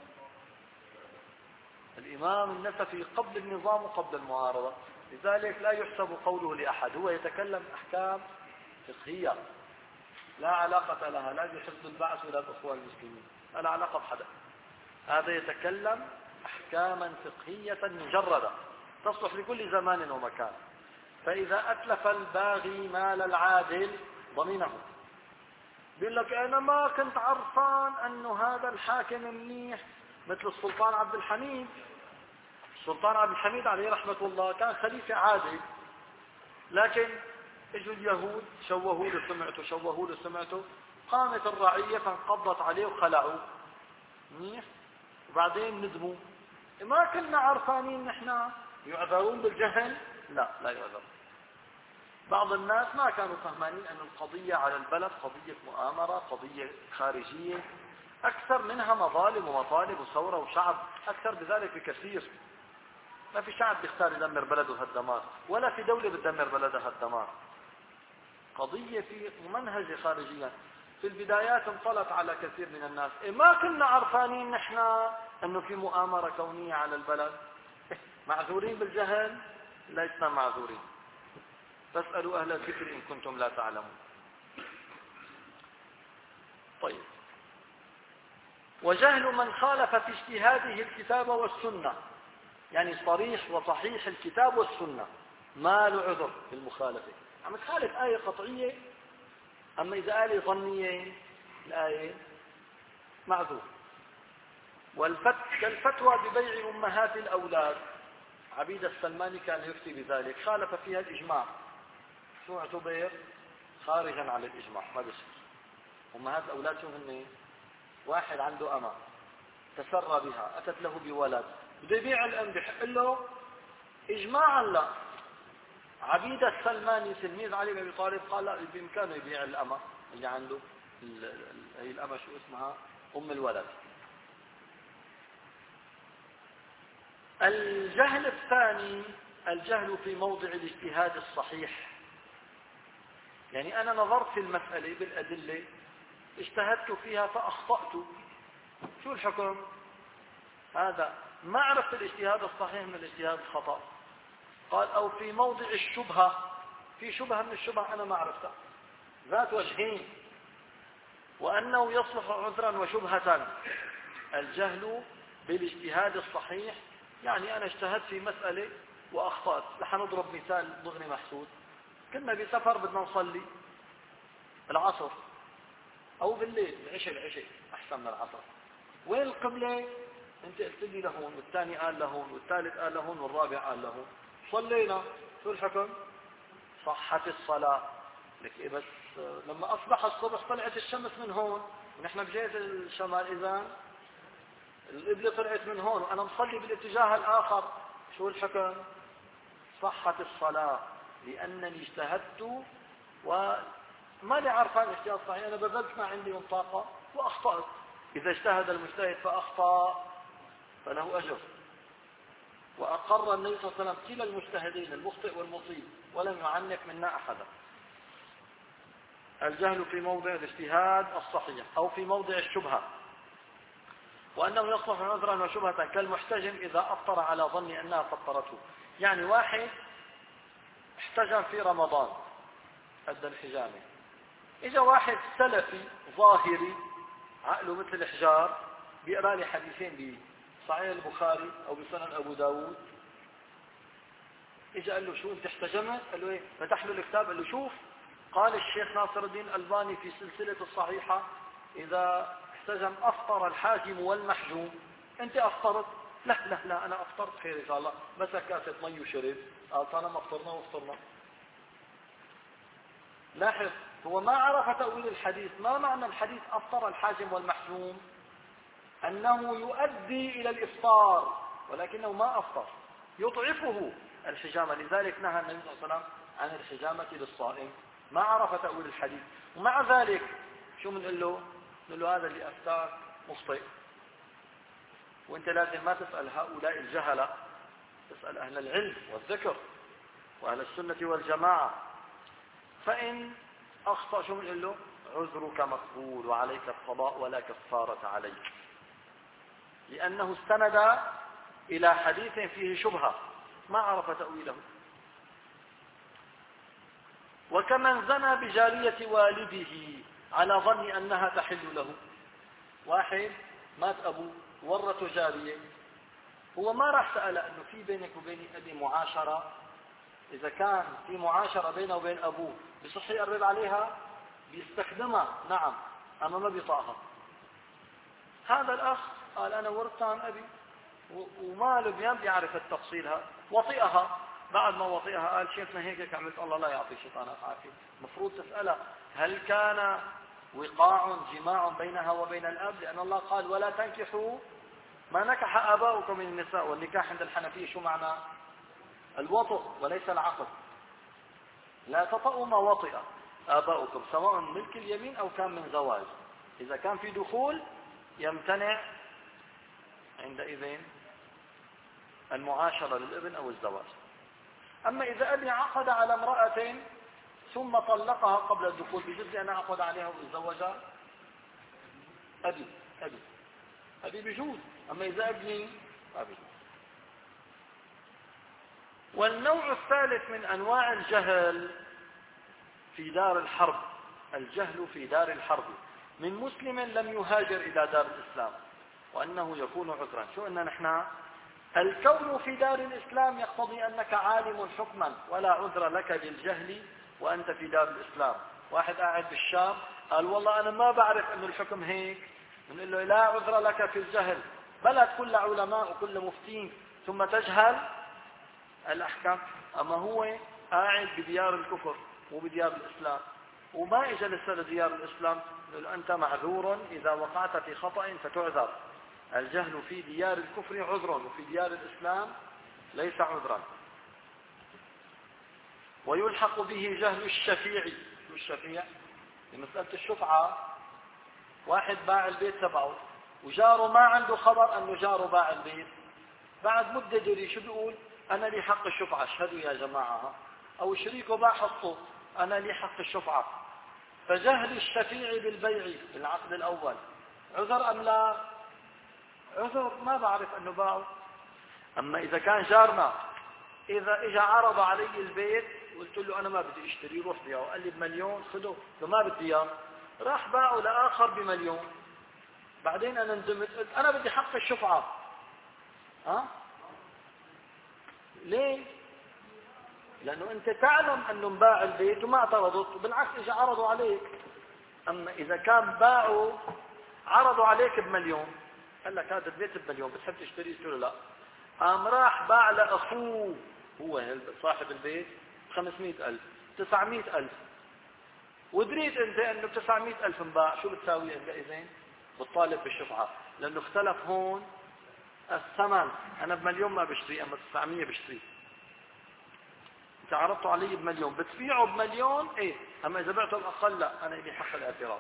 الامام النسفي قبل النظام وقبل المعارضه، لذلك لا يحسب قوله لاحد. هو يتكلم احكام فقهيه لا علاقه لها لا بحزب البعث ولا باخوان المسلمين، لا علاقه بحدا. هذا يتكلم احكاما فقهيه مجرده تصلح لكل زمان ومكان. فاذا اتلف الباغي مال العادل ضمنه. بيقول لك انا ما كنت عرفان انه هذا الحاكم منيح، مثل السلطان عبد الحميد. السلطان عبد الحميد عليه رحمه الله كان خليفه عادل، لكن اجوا اليهود شوهوا له سمعته شوهوا له سمعته قامت الرعيه فانقضت عليه وخلعوه منيح، وبعدين ندموا. ما كنا عرفانين نحن. يعذرون بالجهل؟ لا لا يعذر. بعض الناس ما كانوا فهمانين أن القضية على البلد قضية مؤامرة، قضية خارجية أكثر منها مظالم ومطالب وثورة وشعب أكثر بذلك بكثير. ما في شعب بيختار يدمر بلده هالدمار، ولا في دولة بتدمر بلدها هالدمار. قضية في ممنهجة خارجية. في البدايات انطلت على كثير من الناس، إيه ما كنا عرفانين نحن أنه في مؤامرة كونية على البلد. معذورين بالجهل؟ لسنا معذورين. فاسألوا أهل الذكر إن كنتم لا تعلمون. طيب، وجهل من خالف في اجتهاده الكتاب والسنة، يعني صريح وصحيح الكتاب والسنة ما له عذر في المخالفة. عم تخالف آية قطعية، أما إذا آية ظنية الآية معذور. والفت كالفتوى ببيع أمهات الأولاد. عبيد السلماني كان يفتي بذلك، خالف فيها الإجماع. شو اعتبر؟ خارجا عن الإجماع، ما بيصير. أمهات الأولاد شو هن؟ واحد عنده أمة تسرى بها، أتت له بولد، بده يبيع الأم، بحق له إجماعا لا. عبيد السلماني تلميذ علي بن أبي طالب قال لا، بإمكانه يبيع الأمة اللي عنده. هي الأمة شو اسمها؟ أم الولد. الجهل الثاني الجهل في موضع الاجتهاد الصحيح. يعني أنا نظرت في المسألة بالأدلة، اجتهدت فيها فأخطأت، شو الحكم؟ هذا ما عرفت الاجتهاد الصحيح من الاجتهاد الخطأ. قال أو في موضع الشبهة، في شبهة من الشبهة أنا ما عرفتها ذات وجهين، وأنه يصلح عذرا وشبهة. الجهل بالاجتهاد الصحيح يعني أنا اجتهدت في مسألة وأخطأت. رح نضرب مثال ضغني محسود. كنا بسفر بدنا نصلي العصر أو بالليل، العشاء العشاء أحسن من العصر. وين القبلة؟ أنت قلت لي لهون، والثاني قال لهون، والثالث قال لهون، والرابع قال لهون. صلينا، شو الحكم؟ صحت الصلاة. لك إيه بس لما أصبح الصبح طلعت الشمس من هون ونحن بجهة الشمال، إذا القبلة طلعت من هون وأنا مصلي بالاتجاه الآخر، شو الحكم؟ صحت الصلاة، لأنني اجتهدت وما لي عرفان الاجتهاد صحيح، أنا بذلت ما عندي من طاقة وأخطأت. إذا اجتهد المجتهد فأخطأ فله أجر. وأقر النبي صلى الله عليه وسلم كلا المجتهدين المخطئ والمصيب ولم يعنف منا أحدا. الجهل في موضع الاجتهاد الصحيح أو في موضع الشبهة، وأنه يصلح عذرا وشبهة كالمحتجم إذا أفطر على ظن أنها فطرته. يعني واحد احتجم في رمضان أدى الحجامة، إجا واحد سلفي ظاهري عقله مثل الحجار بيقرأ لي حديثين بصحيح البخاري أو بسنن أبو داود، إجا قال له شو أنت احتجمت؟ قال له إيه؟ فتح له الكتاب قال له شوف، قال الشيخ ناصر الدين الألباني في سلسلة الصحيحة إذا احتجم أفطر الحاجم والمحجوم. أنت أفطرت؟ لا لا لا أنا أفطرت، خير إن شاء الله، مسك كاسة مي وشرب، قال طالما أفطرنا وافطرنا. لاحظ هو ما عرف تأويل الحديث. ما معنى الحديث أفطر الحاجم والمحجوم؟ أنه يؤدي إلى الإفطار ولكنه ما أفطر، يضعفه الحجامة. لذلك نهى النبي صلى الله عليه وسلم عن الحجامة للصائم. ما عرف تأويل الحديث، ومع ذلك شو بنقول له؟ بنقول له هذا اللي أفتاك مخطئ. وانت لازم ما تسأل هؤلاء الجهلة، تسأل أهل العلم والذكر وأهل السنة والجماعة. فإن أخطأ شو بنقول له؟ عذرك مقبول وعليك القضاء ولا كفارة عليك، لأنه استند إلى حديث فيه شبهة ما عرف تأويله. وكمن زنى بجارية والده على ظن أنها تحل له. واحد مات أبوه ورث جارية، هو ما راح سأل أنه في بينك وبين أبي معاشرة، إذا كان في معاشرة بينه وبين أبوه بصح يقرب عليها بيستخدمها، نعم، أما ما بيطاعها. هذا الأخ قال أنا ورثتها عن أبي وما له بيان بيعرف التفصيلها، وطئها. بعد ما وطئها قال شيخنا هيك عملت، الله لا يعطي شيطانك عافية. مفروض تسألها هل كان وقاع جماع بينها وبين الأب، لأن الله قال ولا تنكحوا ما نكح آباؤكم من النساء. والنكاح عند الحنفية شو معنى؟ الوطئ وليس العقد. لا تطأوا ما وطئ آباؤكم، سواء ملك اليمين أو كان من زواج. إذا كان في دخول يمتنع عندئذ المعاشرة للابن أو الزواج. أما إذا أبي عقد على امرأة ثم طلقها قبل الدخول، بجوز أنا أعقد عليها وأتزوجها؟ أبي أبي أبي بجوز. أما إذا ابني أبي. والنوع الثالث من أنواع الجهل في دار الحرب، الجهل في دار الحرب من مسلم لم يهاجر إلى دار الإسلام وأنه يكون عذرا. شو قلنا نحن؟ الكون في دار الإسلام يقتضي أنك عالم حكما ولا عذر لك بالجهل وأنت في دار الإسلام. واحد قاعد بالشام قال والله أنا ما بعرف أن الحكم هيك، بنقول له لا عذر لك في الجهل. بلد كل علماء وكل مفتين ثم تجهل الأحكام. أما هو قاعد بديار الكفر وبديار الإسلام وما إجا لسه لديار الإسلام، نقول أنت معذور إذا وقعت في خطأ فتعذر. الجهل في ديار الكفر عذر وفي ديار الإسلام ليس عذرا. ويلحق به جهل الشفيع. الشفيع لمسألة الشفعة، واحد باع البيت تبعه وجاره ما عنده خبر أنه جاره باع البيت، بعد مدة جري شو بيقول؟ أنا لي حق الشفعة، اشهدوا يا جماعة. أو شريكه باع حصه، أنا لي حق الشفعة. فجهل الشفيع بالبيع بالعقد الأول عذر أم لا؟ عذر، ما بعرف أنه باعه. أما إذا كان جارنا إذا إجا عرض علي البيت قلت له أنا ما بدي اشتري، روح بيعه، قال لي بمليون خده، فما بدي إياه، راح باعه لآخر بمليون. بعدين أنا ندمت قلت أنا بدي حق الشفعة. ها؟ ليه؟ لأنه أنت تعلم أنه باع البيت وما اعترضت، بالعكس إجا عرضوا عليك. أما إذا كان باعوا عرضوا عليك بمليون، قال لك هذا البيت بمليون بتحب تشتري؟ قلت له لا. قام راح باع لأخوه هو صاحب البيت بخمسمائة ألف، تسعمائة ألف، ودريت أنت أنه بتسعمائة ألف انباع، شو بتساوي أنت إذن؟ بتطالب بالشفعة، لأنه اختلف هون الثمن. أنا بمليون ما بشتري، أما تسعمائة بشتري. أنت عرضته علي بمليون، بتبيعه بمليون إيه، أما إذا بعته بأقل لا، أنا لي حق الاعتراض.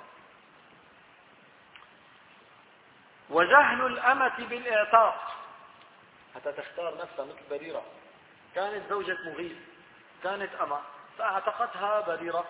وجهل الأمة بالإعتاق، حتى تختار نفسها مثل بريرة، كانت زوجة مغيث، كانت أمة فاعتقتها بريرة.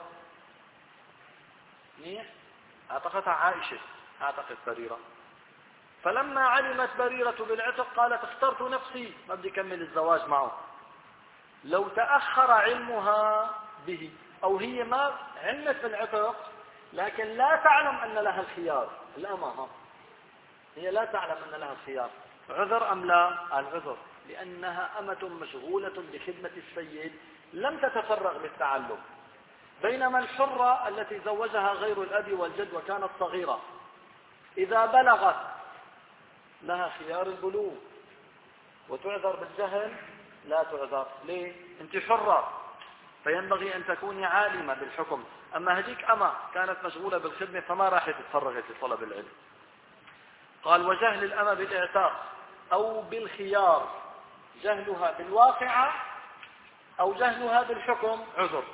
منيح؟ اعتقتها عائشة، اعتقت بريرة. فلما علمت بريرة بالعتق قالت اخترت نفسي، ما بدي كمل الزواج معه. لو تأخر علمها به، أو هي ما علمت بالعتق لكن لا تعلم أن لها الخيار، الأمة ها هي لا تعلم أن لها الخيار، عذر أم لا؟ العذر، لأنها أمة مشغولة بخدمة السيد لم تتفرغ للتعلم. بينما الحرة التي زوجها غير الأب والجد وكانت صغيرة إذا بلغت لها خيار البلوغ، وتعذر بالجهل لا تعذر. ليه؟ أنت حرة، فينبغي أن تكوني عالمة بالحكم. أما هذيك أما كانت مشغولة بالخدمة فما راحت تفرغت لطلب العلم. قال وجهل الأمة بالإعتاق أو بالخيار، جهلها بالواقعة أو جهلها بالحكم عذر.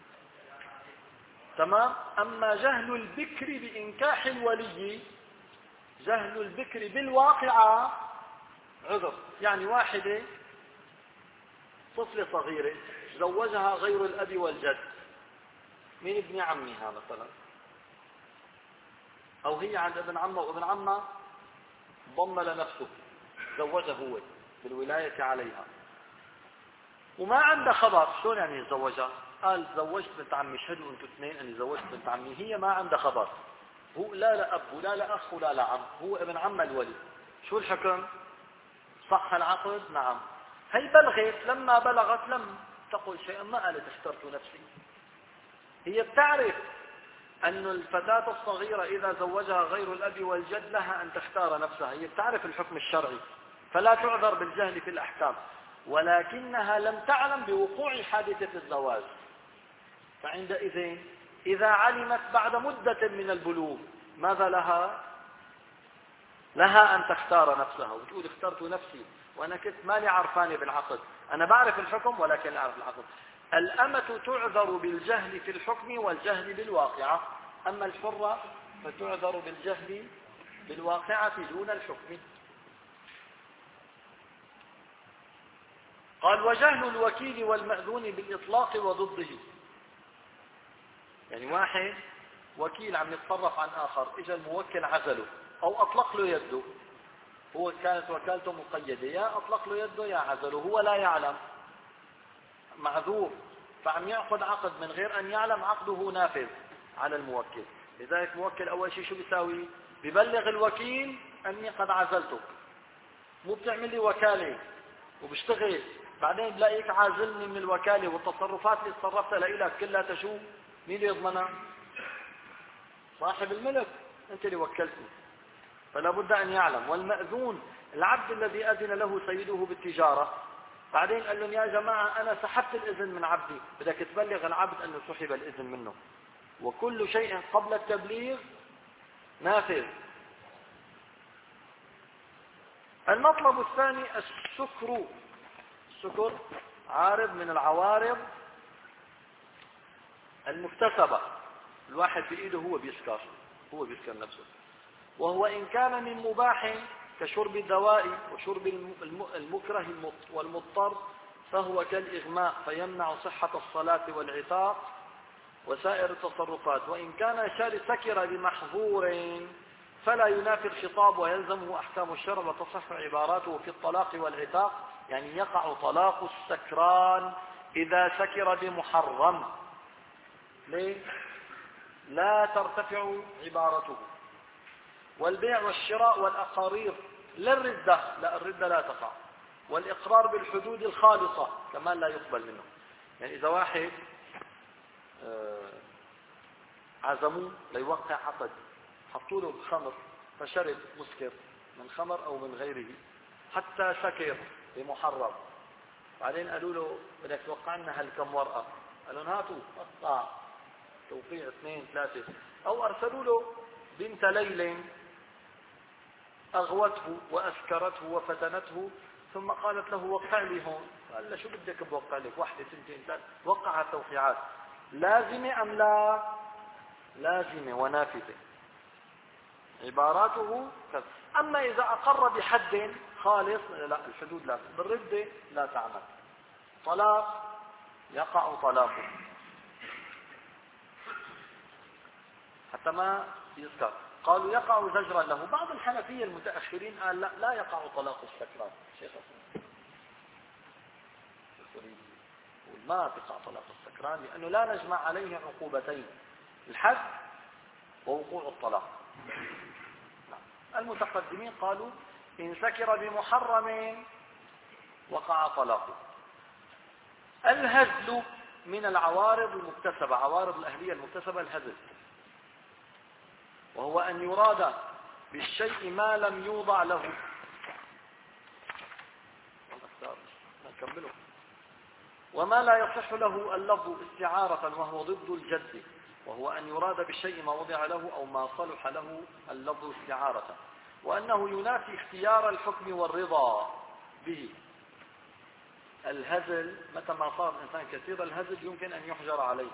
تمام. أما جهل البكر بإنكاح الولي، جهل البكر بالواقعة عذر. يعني واحدة طفلة صغيرة زوجها غير الأب والجد من ابن عمها مثلا، أو هي عند ابن عمه وابن عمها ضم لنفسه زوجها هو بالولاية عليها، وما عنده خبر. شلون يعني زوجها؟ قال زوجت بنت عمي، شهدوا انتوا اثنين اني زوجت بنت عمي. هي ما عنده خبر، هو لا لا أب ولا لا أخ ولا لا عم، هو ابن عم الولي. شو الحكم؟ صح العقد؟ نعم. هي بلغت، لما بلغت لم تقل شيئا، ما قالت اخترت نفسي. هي بتعرف أن الفتاة الصغيرة إذا زوجها غير الأب والجد لها أن تختار نفسها، هي بتعرف الحكم الشرعي فلا تعذر بالجهل في الأحكام، ولكنها لم تعلم بوقوع حادثة الزواج. فعندئذ إذا علمت بعد مدة من البلوغ ماذا لها؟ لها أن تختار نفسها وتقول اخترت نفسي وأنا كنت مالي عرفاني بالعقد، أنا بعرف الحكم ولكن لا أعرف العقد. الأمة تعذر بالجهل في الحكم والجهل بالواقعة، أما الحرة فتعذر بالجهل بالواقعة دون الحكم. قال وجهل الوكيل والمأذون بالإطلاق وضده. يعني واحد وكيل عم يتصرف عن آخر، إجا الموكل عزله أو أطلق له يده، هو كانت وكالته مقيدة، يا أطلق له يده يا عزله، هو لا يعلم، معذور، فعم يأخذ عقد من غير أن يعلم، عقده نافذ على الموكل. لذلك الموكل أول شيء شو بيساوي؟ ببلغ الوكيل أني قد عزلتك، مو بتعمل لي وكالة وبشتغل بعدين بلاقيك عازلني من الوكالة والتصرفات اللي تصرفتها لإلك كلها تشو، مين اللي يضمنها؟ صاحب الملك، أنت اللي وكلتني، فلا بد أن يعلم. والمأذون العبد الذي أذن له سيده بالتجارة، بعدين قال لهم يا جماعة أنا سحبت الإذن من عبدي، بدك تبلغ العبد أنه سحب الإذن منه، وكل شيء قبل التبليغ نافذ. المطلب الثاني السكر. السكر عارض من العوارض المكتسبة، الواحد بإيده هو بيسكر، هو بيسكر نفسه، وهو إن كان من مباح كشرب الدواء وشرب المكره والمضطر فهو كالإغماء فيمنع صحة الصلاة والعتاق وسائر التصرفات. وإن كان سكر بمحظور فلا ينافي الخطاب ويلزمه أحكام الشرع وتصح عباراته في الطلاق والعتاق. يعني يقع طلاق السكران إذا سكر بمحرم، ليه؟ لا ترتفع عبارته. والبيع والشراء والأقارير لا الردة، لا الردة لا تقع. والإقرار بالحدود الخالصة كمان لا يقبل منه. يعني إذا واحد عزموه ليوقع عقد، حطوا له خمر فشرب مسكر من خمر أو من غيره حتى سكر بمحرم، بعدين قالوا له بدك توقع لنا هالكم ورقة، قالوا هاتوا قطع توقيع اثنين ثلاثة، أو أرسلوا له بنت ليل أغوته وأسكرته وفتنته ثم قالت له وقع لي هون، قال له شو بدك بوقع لك، واحدة سنتين ثلاث، وقع التوقيعات. لازمة أم لا؟ لازمة ونافذة، عباراته كذا. أما إذا أقر بحد خالص لا، الحدود لا، بالردة لا تعمل. طلاق يقع طلاقه حتى ما يذكر. قالوا يقع زجرا له. بعض الحنفية المتأخرين قال لا لا يقع طلاق السكران، شيخ ما تقع طلاق السكران لأنه لا نجمع عليه عقوبتين، الحد ووقوع الطلاق. المتقدمين قالوا إن سكر بمحرم وقع طلاقه. الهزل من العوارض المكتسبة، عوارض الأهلية المكتسبة الهزل، وهو أن يراد بالشيء ما لم يوضع له. نكمله. وما لا يصح له اللفظ استعارة وهو ضد الجد، وهو أن يراد بالشيء ما وضع له أو ما صلح له اللفظ استعارة، وأنه ينافي اختيار الحكم والرضا به. الهزل متى ما صار الإنسان كثير الهزل يمكن أن يحجر عليه.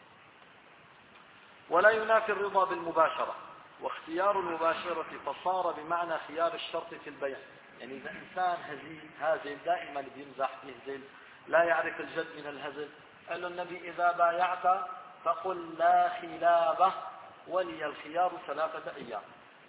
ولا ينافي الرضا بالمباشرة، واختيار المباشرة فصار بمعنى خيار الشرط في البيع. يعني إذا إنسان هزيل هازل دائما بيمزح يهزل لا يعرف الجد من الهزل، قال له النبي إذا بايعت فقل لا خلابه ولي الخيار ثلاثة أيام.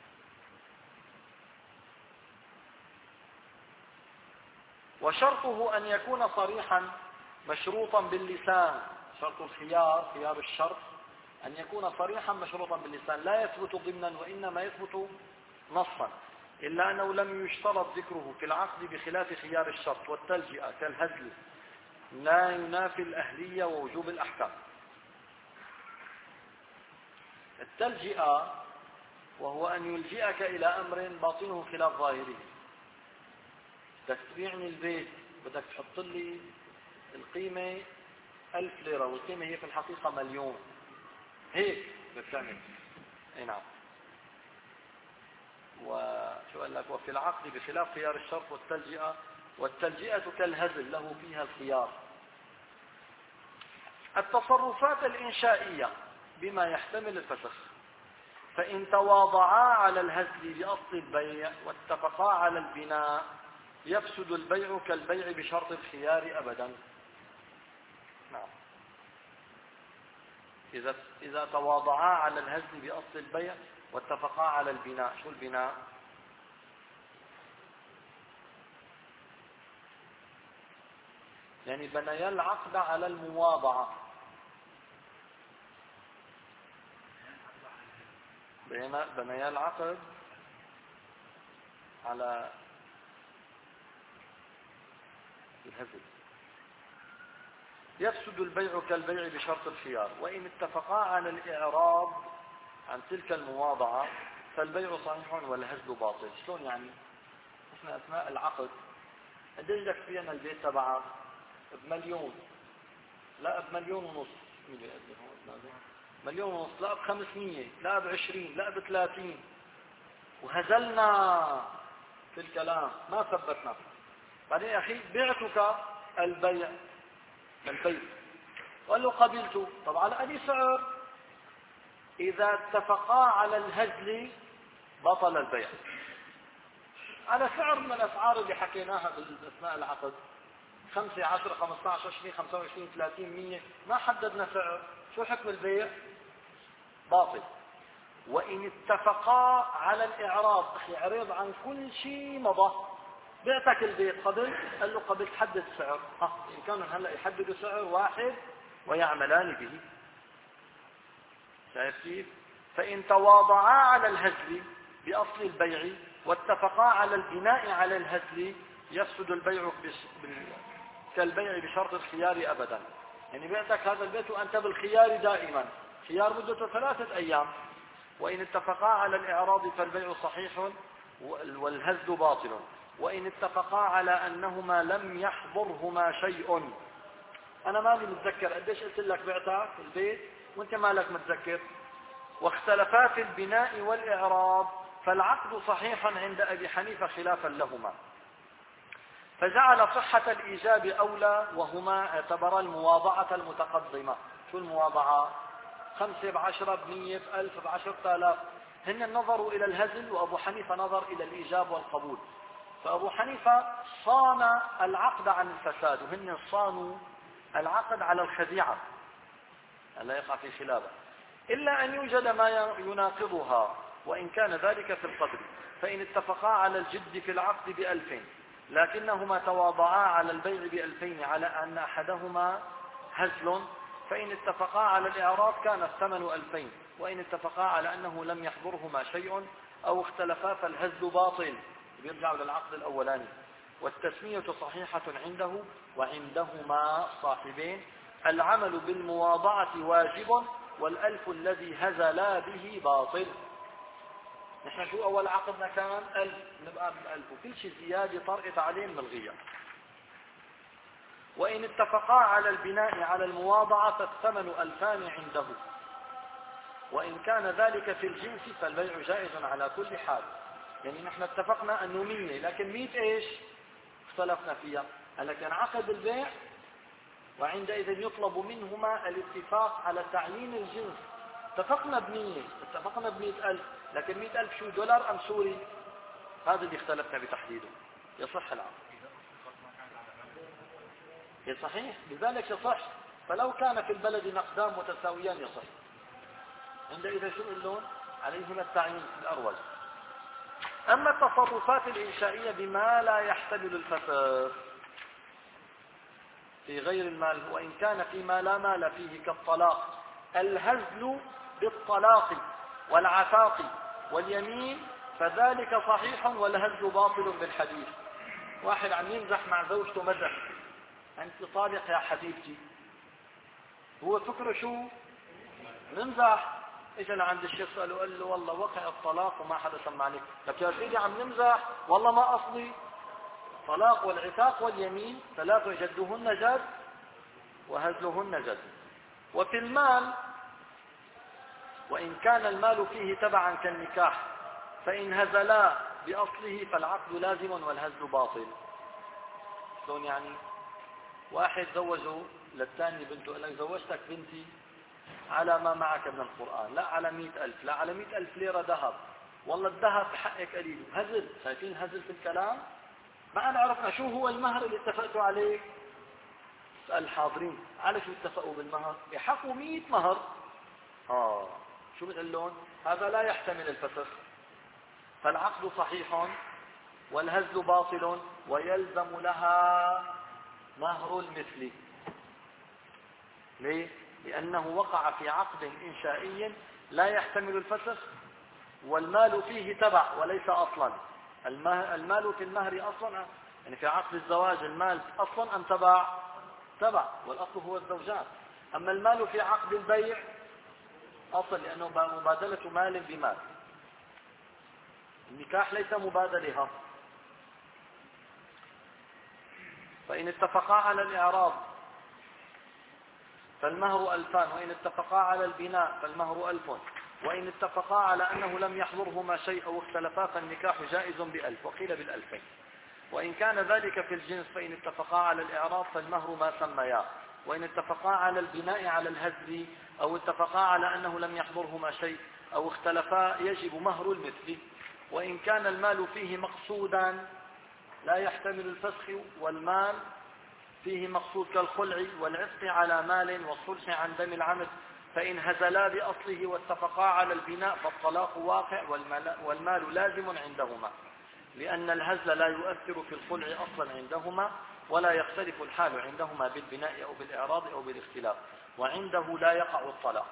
وشرطه أن يكون صريحا مشروطا باللسان. شرط الخيار خيار الشرط أن يكون صريحا مشروطا باللسان، لا يثبت ضمنا وإنما يثبت نصا، إلا أنه لم يشترط ذكره في العقد بخلاف خيار الشرط. والتلجئة كالهزل لا ينافي الأهلية ووجوب الأحكام. التلجئة وهو أن يلجئك إلى أمر باطنه خلاف ظاهره. بدك تبيعني البيت، بدك تحط لي القيمة ألف ليرة والقيمة هي في الحقيقة مليون، هيك بدك تعمل. اي نعم. وشو قال لك؟ وفي العقد بخلاف خيار الشرط والتلجئة، والتلجئة كالهزل له فيها الخيار. التصرفات الإنشائية بما يحتمل الفسخ، فإن تواضعا على الهزل بأصل البيع واتفقا على البناء يفسد البيع كالبيع بشرط الخيار أبدا. نعم. إذا إذا تواضعا على الهزل بأصل البيع واتفقا على البناء. شو البناء؟ يعني بنيا العقد على المواضعة، بنيا العقد على الهزل يفسد البيع كالبيع بشرط الخيار. وإن اتفقا على الإعراض عن تلك المواضعة فالبيع صحيح والهزل باطل. شلون يعني؟ احنا أثناء العقد قديش بدك تبيعنا البيت تبعك؟ بمليون، لا بمليون ونص، مليون ونص، لا بخمسمية، لا بعشرين، لا بثلاثين، وهزلنا في الكلام ما ثبتنا. بعدين يا أخي بعتك البيع البيت، قال له قبلته. طب على أي سعر؟ إذا اتفقا على الهزل بطل البيع على سعر من الأسعار اللي حكيناها أثناء العقد، خمسة عشر خمسة عشر عشرين خمسة وعشرين ثلاثين مية، ما حددنا سعر. شو حكم البيع؟ باطل. وإن اتفقا على الإعراض، أخي عرض عن كل شيء مضى، بعتك البيت قبل، قال له قبل تحدد سعر، ها إن كانوا هلا يحددوا سعر واحد ويعملان به. شايف كيف؟ فإن تواضعا على الهزل بأصل البيع واتفقا على البناء على الهزل يفسد البيع كالبيع بشرط الخيار أبدا. يعني بعتك هذا البيت وأنت بالخيار دائما، خيار مدته ثلاثة أيام. وإن اتفقا على الإعراض فالبيع صحيح والهزل باطل. وإن اتفقا على أنهما لم يحضرهما شيء. أنا مالي متذكر قديش قلت لك بعتك البيت وأنت مالك متذكر. واختلفا في البناء والإعراض فالعقد صحيح عند أبي حنيفة خلافا لهما، فجعل صحة الإيجاب أولى، وهما اعتبرا المواضعة المتقدمة. شو المواضعة؟ خمسة بعشرة بمية بألف بعشرة آلاف. هن نظروا إلى الهزل وأبو حنيفة نظر إلى الإيجاب والقبول. فأبو حنيفة صان العقد عن الفساد، وهن صانوا العقد على الخديعة لا يقع في خلافه، إلا أن يوجد ما يناقضها، وإن كان ذلك في القدر. فإن اتفقا على الجد في العقد بألفين لكنهما تواضعا على البيع بألفين على أن أحدهما هزل، فإن اتفقا على الإعراض كان الثمن ألفين. وإن اتفقا على أنه لم يحضرهما شيء أو اختلفا فالهزل باطل، بيرجعوا للعقد الأولاني. والتسمية صحيحة عنده وعندهما صاحبين. العمل بالمواضعة واجب، والألف الذي هزلا به باطل. نحن شو أول عقدنا كان ألف، نبقى بالألف، وكل شيء زيادة طرقت عليه ملغية. وإن اتفقا على البناء على المواضعة فالثمن ألفان عنده، وإن كان ذلك في الجنس فالبيع جائز على كل حال. يعني نحن اتفقنا أنه مية، لكن مية إيش اختلفنا فيها، لكن عقد البيع وعندئذ يطلب منهما الاتفاق على تعيين الجنس. اتفقنا بمية، اتفقنا بمئة ألف، لكن مئة ألف شو دولار أم سوري؟ هذا اللي اختلفنا بتحديده. يصح العقد. صحيح، لذلك يصح. فلو كان في البلد نقدان متساويان يصح. عندئذ شو اللون؟ عليهما التعيين الأروج. أما التصرفات الإنشائية بما لا يحتمل الفساد في غير المال، وإن كان فيما لا مال فيه كالطلاق، الهزل بالطلاق والعتاق واليمين فذلك صحيح، والهزل باطل بالحديث. واحد عم يمزح مع زوجته مزح، أنت طالق يا حبيبتي، هو فكره شو؟ نمزح. اجى لعند الشيخ سأله قال له والله وقع الطلاق وما حدا سمعني. لك يا سيدي عم نمزح، والله ما قصدي. طلاق والعتاق واليمين ثلاث جدهن جد وهزلهن جد. وفي المال، وإن كان المال فيه تبعا كالنكاح فإن هزلا بأصله فالعقد لازم والهزل باطل. شلون يعني؟ واحد زوجه للثاني بنته، قال لك زوجتك بنتي على ما معك من القرآن، لا على مئة ألف، لا على مئة ألف ليرة ذهب، والله الذهب بحقك قليل. هزل. شايفين هزل في الكلام؟ ما أنا عرفنا شو هو المهر اللي اتفقتوا عليه. سأل الحاضرين على شو اتفقوا بالمهر؟ بحقوا مئة مهر. آه شو بتقول لهم؟ هذا لا يحتمل الفسخ، فالعقد صحيح والهزل باطل، ويلزم لها مهر المثل. ليه؟ لأنه وقع في عقد إنشائي لا يحتمل الفسخ، والمال فيه تبع وليس أصلا. المال في المهر أصلا، يعني في عقد الزواج المال أصلا أم تبع؟ تبع، والأصل هو الزوجات. أما المال في عقد البيع أصل، لأنه مبادلة مال بمال. النكاح ليس مبادلها. فإن اتفقا على الإعراض فالمهر ألفان، وإن اتفقا على البناء فالمهر ألف، وإن اتفقا على أنه لم يحضرهما شيء أو اختلفا فالنكاح جائز بألف، وقيل بالألفين. وإن كان ذلك في الجنس فإن اتفقا على الإعراض فالمهر ما سميا، وإن اتفقا على البناء على الهزل أو اتفقا على أنه لم يحضرهما شيء أو اختلفا يجب مهر المثل. وإن كان المال فيه مقصودا لا يحتمل الفسخ، والمال فيه مقصود كالخلع والعتق على مال والصلح عن دم العمد، فإن هزلا بأصله واتفقا على البناء فالطلاق واقع والمال لازم عندهما، لأن الهزل لا يؤثر في الخلع أصلا عندهما، ولا يختلف الحال عندهما بالبناء أو بالإعراض أو بالاختلاف، وعنده لا يقع الطلاق.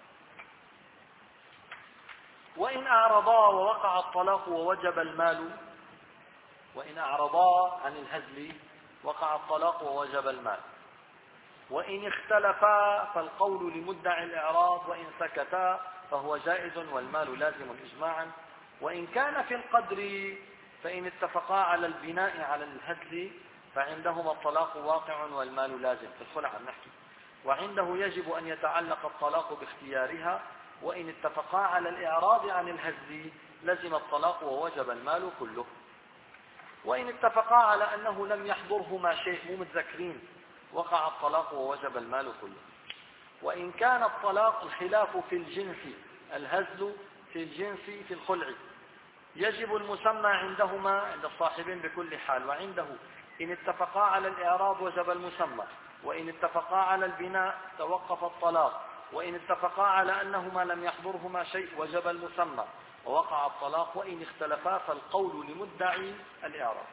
وإن أعرضا ووقع الطلاق ووجب المال، وإن أعرضا عن الهزل وقع الطلاق ووجب المال. وإن اختلفا فالقول لمدعي الإعراض، وإن سكتا فهو جائز والمال لازم إجماعا. وإن كان في القدر فإن اتفقا على البناء على الهزل فعندهما الطلاق واقع والمال لازم. تدخل عن نحكي. وعنده يجب أن يتعلق الطلاق باختيارها، وإن اتفقا على الإعراض عن الهزل لزم الطلاق ووجب المال كله. وإن اتفقا على أنه لم يحضرهما شيء، مو متذكرين، وقع الطلاق ووجب المال كله. وإن كان الطلاق الخلاف في الجنس، الهزل في الجنس في الخلع، يجب المسمى عندهما عند الصاحبين بكل حال. وعنده إن اتفقا على الإعراض وجب المسمى، وإن اتفقا على البناء توقف الطلاق، وإن اتفقا على أنهما لم يحضرهما شيء وجب المسمى ووقع الطلاق. وإن اختلفا فالقول لمدعي الإعراض.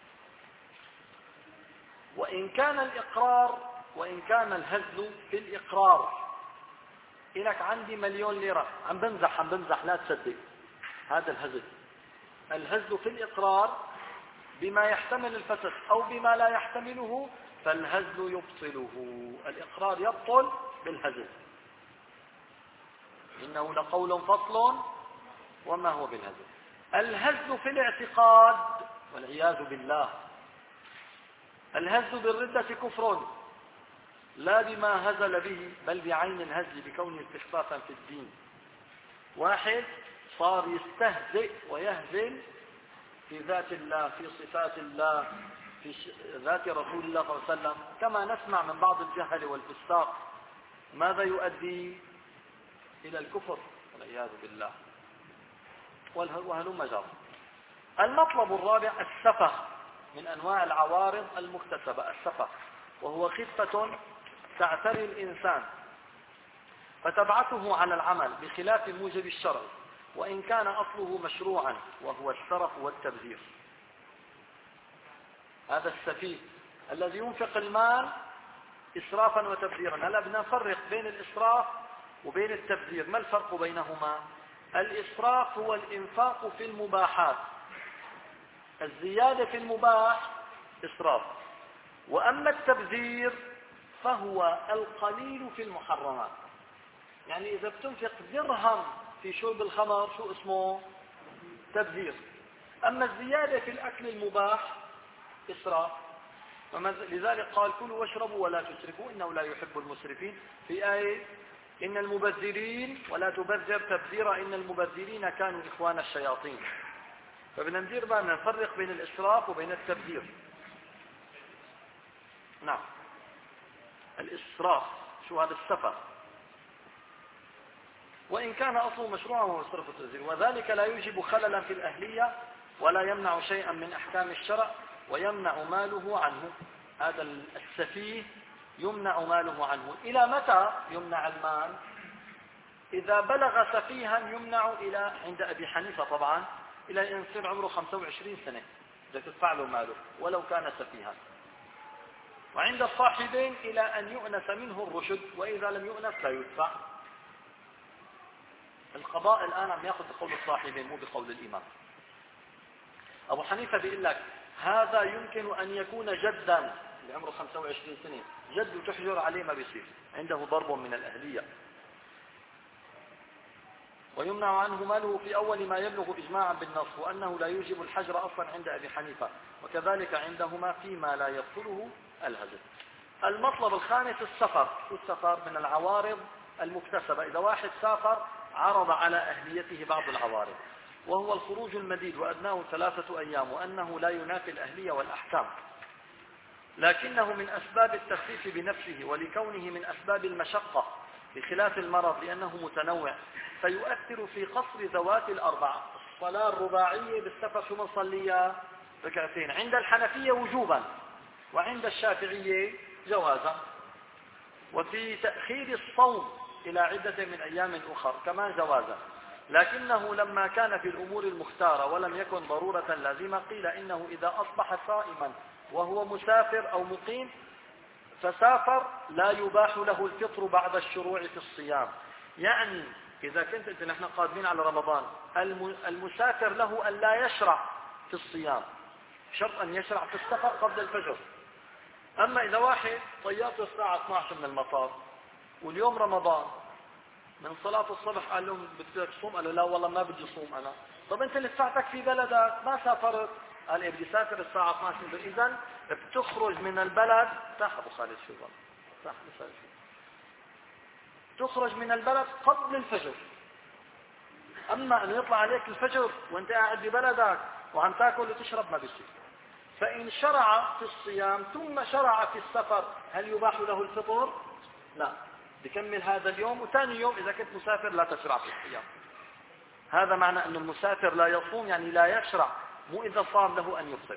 وإن كان الإقرار، وإن كان الهزل في الإقرار، إنك عندي مليون ليرة، عم بمزح عم بمزح لا تصدق، هذا الهزل. الهزل في الإقرار بما يحتمل الفسخ أو بما لا يحتمله فالهزل يبطله. الإقرار يبطل بالهزل. إنه لقول فصل وما هو بالهزل. الهزل في الاعتقاد والعياذ بالله، الهز بالردة كفر لا بما هزل به بل بعين الهزل بكونه استخفافا في الدين. واحد صار يستهزئ ويهزل في ذات الله، في صفات الله، في ذات رسول الله صلى الله عليه وسلم، كما نسمع من بعض الجهل والفساق. ماذا يؤدي؟ إلى الكفر والعياذ بالله. وهلم جرى. المطلب الرابع السفه، من أنواع العوارض المكتسبة السفه، وهو خفة تعتري الإنسان فتبعثه على العمل بخلاف موجب الشرع، وإن كان أصله مشروعا، وهو السرف والتبذير. هذا السفيه الذي ينفق المال إسرافا وتبذيرا. هلا بدنا نفرق بين الإسراف وبين التبذير. ما الفرق بينهما؟ الإسراف هو الإنفاق في المباحات، الزيادة في المباح إسراف. وأما التبذير فهو القليل في المحرمات. يعني إذا بتنفق درهم في شرب الخمر شو اسمه؟ تبذير. أما الزيادة في الأكل المباح إسراف. لذلك قال كلوا واشربوا ولا تسرفوا إنه لا يحب المسرفين، في آية إن المبذرين ولا تبذر تبذيرا إن المبذرين كانوا إخوان الشياطين. فبدنا ندير بالنا نفرق بين الإسراف وبين التبذير. نعم، الإسراف شو هذا؟ السفه. وإن كان أصله مشروعا وهو الصرف والتبذير، وذلك لا يوجب خللا في الأهلية ولا يمنع شيئا من أحكام الشرع ويمنع ماله عنه. هذا السفيه يمنع ماله عنه. إلى متى يمنع المال؟ إذا بلغ سفيها يمنع إلى عند أبي حنيفة طبعا إلى أن يصير عمره خمسة وعشرين سنة إذا تدفع له ماله ولو كان سفيها. وعند الصاحبين إلى أن يؤنس منه الرشد، وإذا لم يؤنس لا يدفع. القضاء الآن عم يأخذ بقول الصاحبين مو بقول الإمام. أبو حنيفة بيقول لك هذا يمكن أن يكون جدا بعمره خمسة وعشرين سنة، جد تحجر عليه ما بيصير، عنده ضرب من الأهلية. ويمنع عنه ماله في أول ما يبلغ إجماعا بالنص، وأنه لا يوجب الحجر أصلا عند أبي حنيفة، وكذلك عندهما فيما لا يبطله الهجر. المطلب الخامس السفر. السفر من العوارض المكتسبة. إذا واحد سافر عرض على أهليته بعض العوارض، وهو الخروج المديد وأدناه ثلاثة أيام، وأنه لا ينافي الأهلية والأحكام، لكنه من أسباب التخفيف بنفسه، ولكونه من أسباب المشقة بخلاف المرض لأنه متنوع، فيؤثر في قصر ذوات الأربعة. الصلاة الرباعية بالسفر شو بنصليها؟ ركعتين، عند الحنفية وجوبا، وعند الشافعية جوازا. وفي تأخير الصوم إلى عدة من أيام أخر كمان جوازا، لكنه لما كان في الأمور المختارة ولم يكن ضرورة لازمة قيل إنه إذا أصبح صائما وهو مسافر أو مقيم فسافر لا يباح له الفطر بعد الشروع في الصيام. يعني إذا كنت أنت نحن قادمين على رمضان، المسافر له أن لا يشرع في الصيام، شرط أن يشرع في السفر قبل الفجر. أما إذا واحد طياته الساعة اثني عشر من المطار واليوم رمضان، من صلاة الصبح قال لهم بدك تصوم؟ قالوا لا والله ما بدي صوم أنا. طب أنت لساتك في بلدك ما سافرت؟ قال إيه بدي سافر الساعة اثني عشر. إذن بتخرج من البلد، صح أبو خالد شو ظن؟ صح شو تخرج من البلد قبل الفجر. أما أن يطلع عليك الفجر وأنت قاعد ببلدك وعم تاكل وتشرب ما بيصير. فإن شرع في الصيام ثم شرع في السفر هل يباح له الفطر؟ لا، بكمل هذا اليوم، وثاني يوم إذا كنت مسافر لا تشرع في الصيام. هذا معنى أن المسافر لا يصوم، يعني لا يشرع، مو إذا صام له أن يفطر.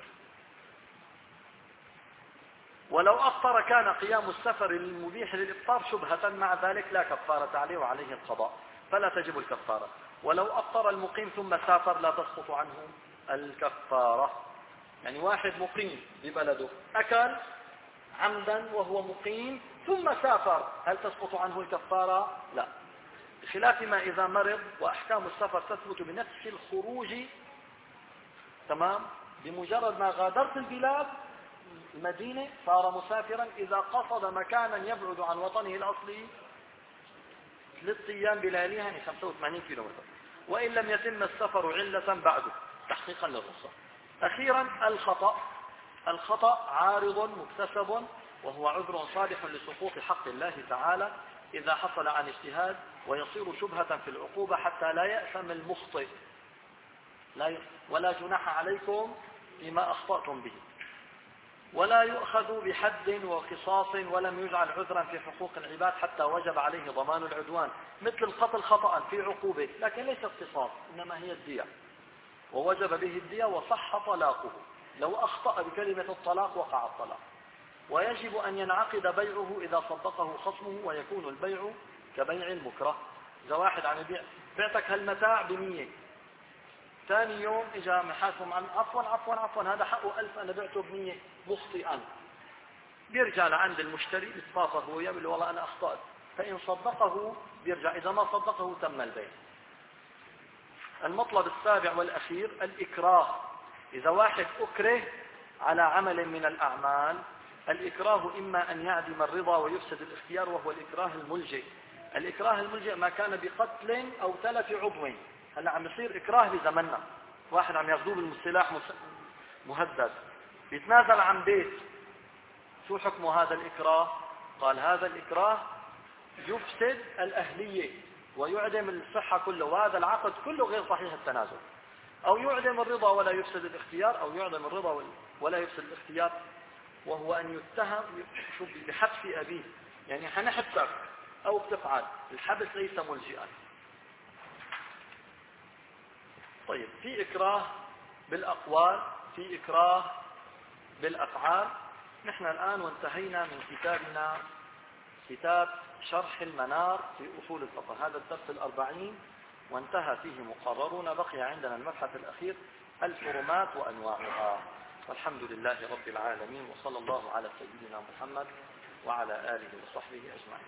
ولو أفطر كان قيام السفر المبيح للإفطار شبهة، مع ذلك لا كفارة عليه وعليه القضاء، فلا تجب الكفارة. ولو أفطر المقيم ثم سافر لا تسقط عنه الكفارة. يعني واحد مقيم ببلده أكل عمدا وهو مقيم ثم سافر، هل تسقط عنه الكفارة؟ لا، بخلاف ما إذا مرض، وأحكام السفر تثبت بنفس الخروج. تمام، بمجرد ما غادرت البلاد المدينة صار مسافرا إذا قصد مكانا يبعد عن وطنه الأصلي ثلاث أيام بلياليها، يعني خمسة وثمانين كيلومتر، وإن لم يتم السفر علة بعده تحقيقا للرخصة. أخيرا الخطأ. الخطأ عارض مكتسب وهو عذر صالح لسقوط حق الله تعالى إذا حصل عن اجتهاد، ويصير شبهة في العقوبة حتى لا يأثم المخطئ، لا ي... ولا جناح عليكم فيما أخطأتم به، ولا يؤخذ بحد وقصاص، ولم يجعل عذرا في حقوق العباد حتى وجب عليه ضمان العدوان، مثل القتل خطأ في عقوبة لكن ليس قصاص إنما هي الدية، ووجب به الدية وصح طلاقه. لو أخطأ بكلمة الطلاق وقع الطلاق، ويجب أن ينعقد بيعه إذا صدقه خصمه، ويكون البيع كبيع المكره. إذا واحد عم يبيع، بعتك هالمتاع بمية، ثاني يوم إجا محاسبهم عن عفوا عفوا عفوا هذا حقه ألف أنا بعته بمية مخطئا، بيرجع لعند المشتري بيتفاصل هو وياه بيقول والله أنا أخطأت، فإن صدقه بيرجع، إذا ما صدقه تم البيع. المطلب السابع والأخير الإكراه. إذا واحد أكره على عمل من الأعمال، الإكراه إما أن يعدم الرضا ويفسد الاختيار، وهو الإكراه الملجئ. الإكراه الملجئ ما كان بقتل أو تلف عضو. هلا عم يصير إكراه بزمننا، واحد عم ياخذوه بالسلاح مهدد بيتنازل عن بيت، شو حكم هذا الإكراه؟ قال هذا الإكراه يفسد الأهلية ويعدم الصحة كله، وهذا العقد كله غير صحيح التنازل. أو يعدم الرضا ولا يفسد الاختيار، أو يعدم الرضا ولا يفسد الاختيار، وهو أن يتهم بحبس أبيه، يعني حنحبسك أو بتفعل، الحبس ليس ملجئا. طيب، في إكراه بالأقوال، في إكراه بالأفعال. نحن الآن وانتهينا من كتابنا، كتاب شرح المنار في أصول الفقه، هذا الدرس الأربعين وانتهى فيه مقررنا. بقي عندنا المبحث الأخير الحرمات وأنواعها. والحمد لله رب العالمين، وصلى الله على سيدنا محمد وعلى آله وصحبه أجمعين.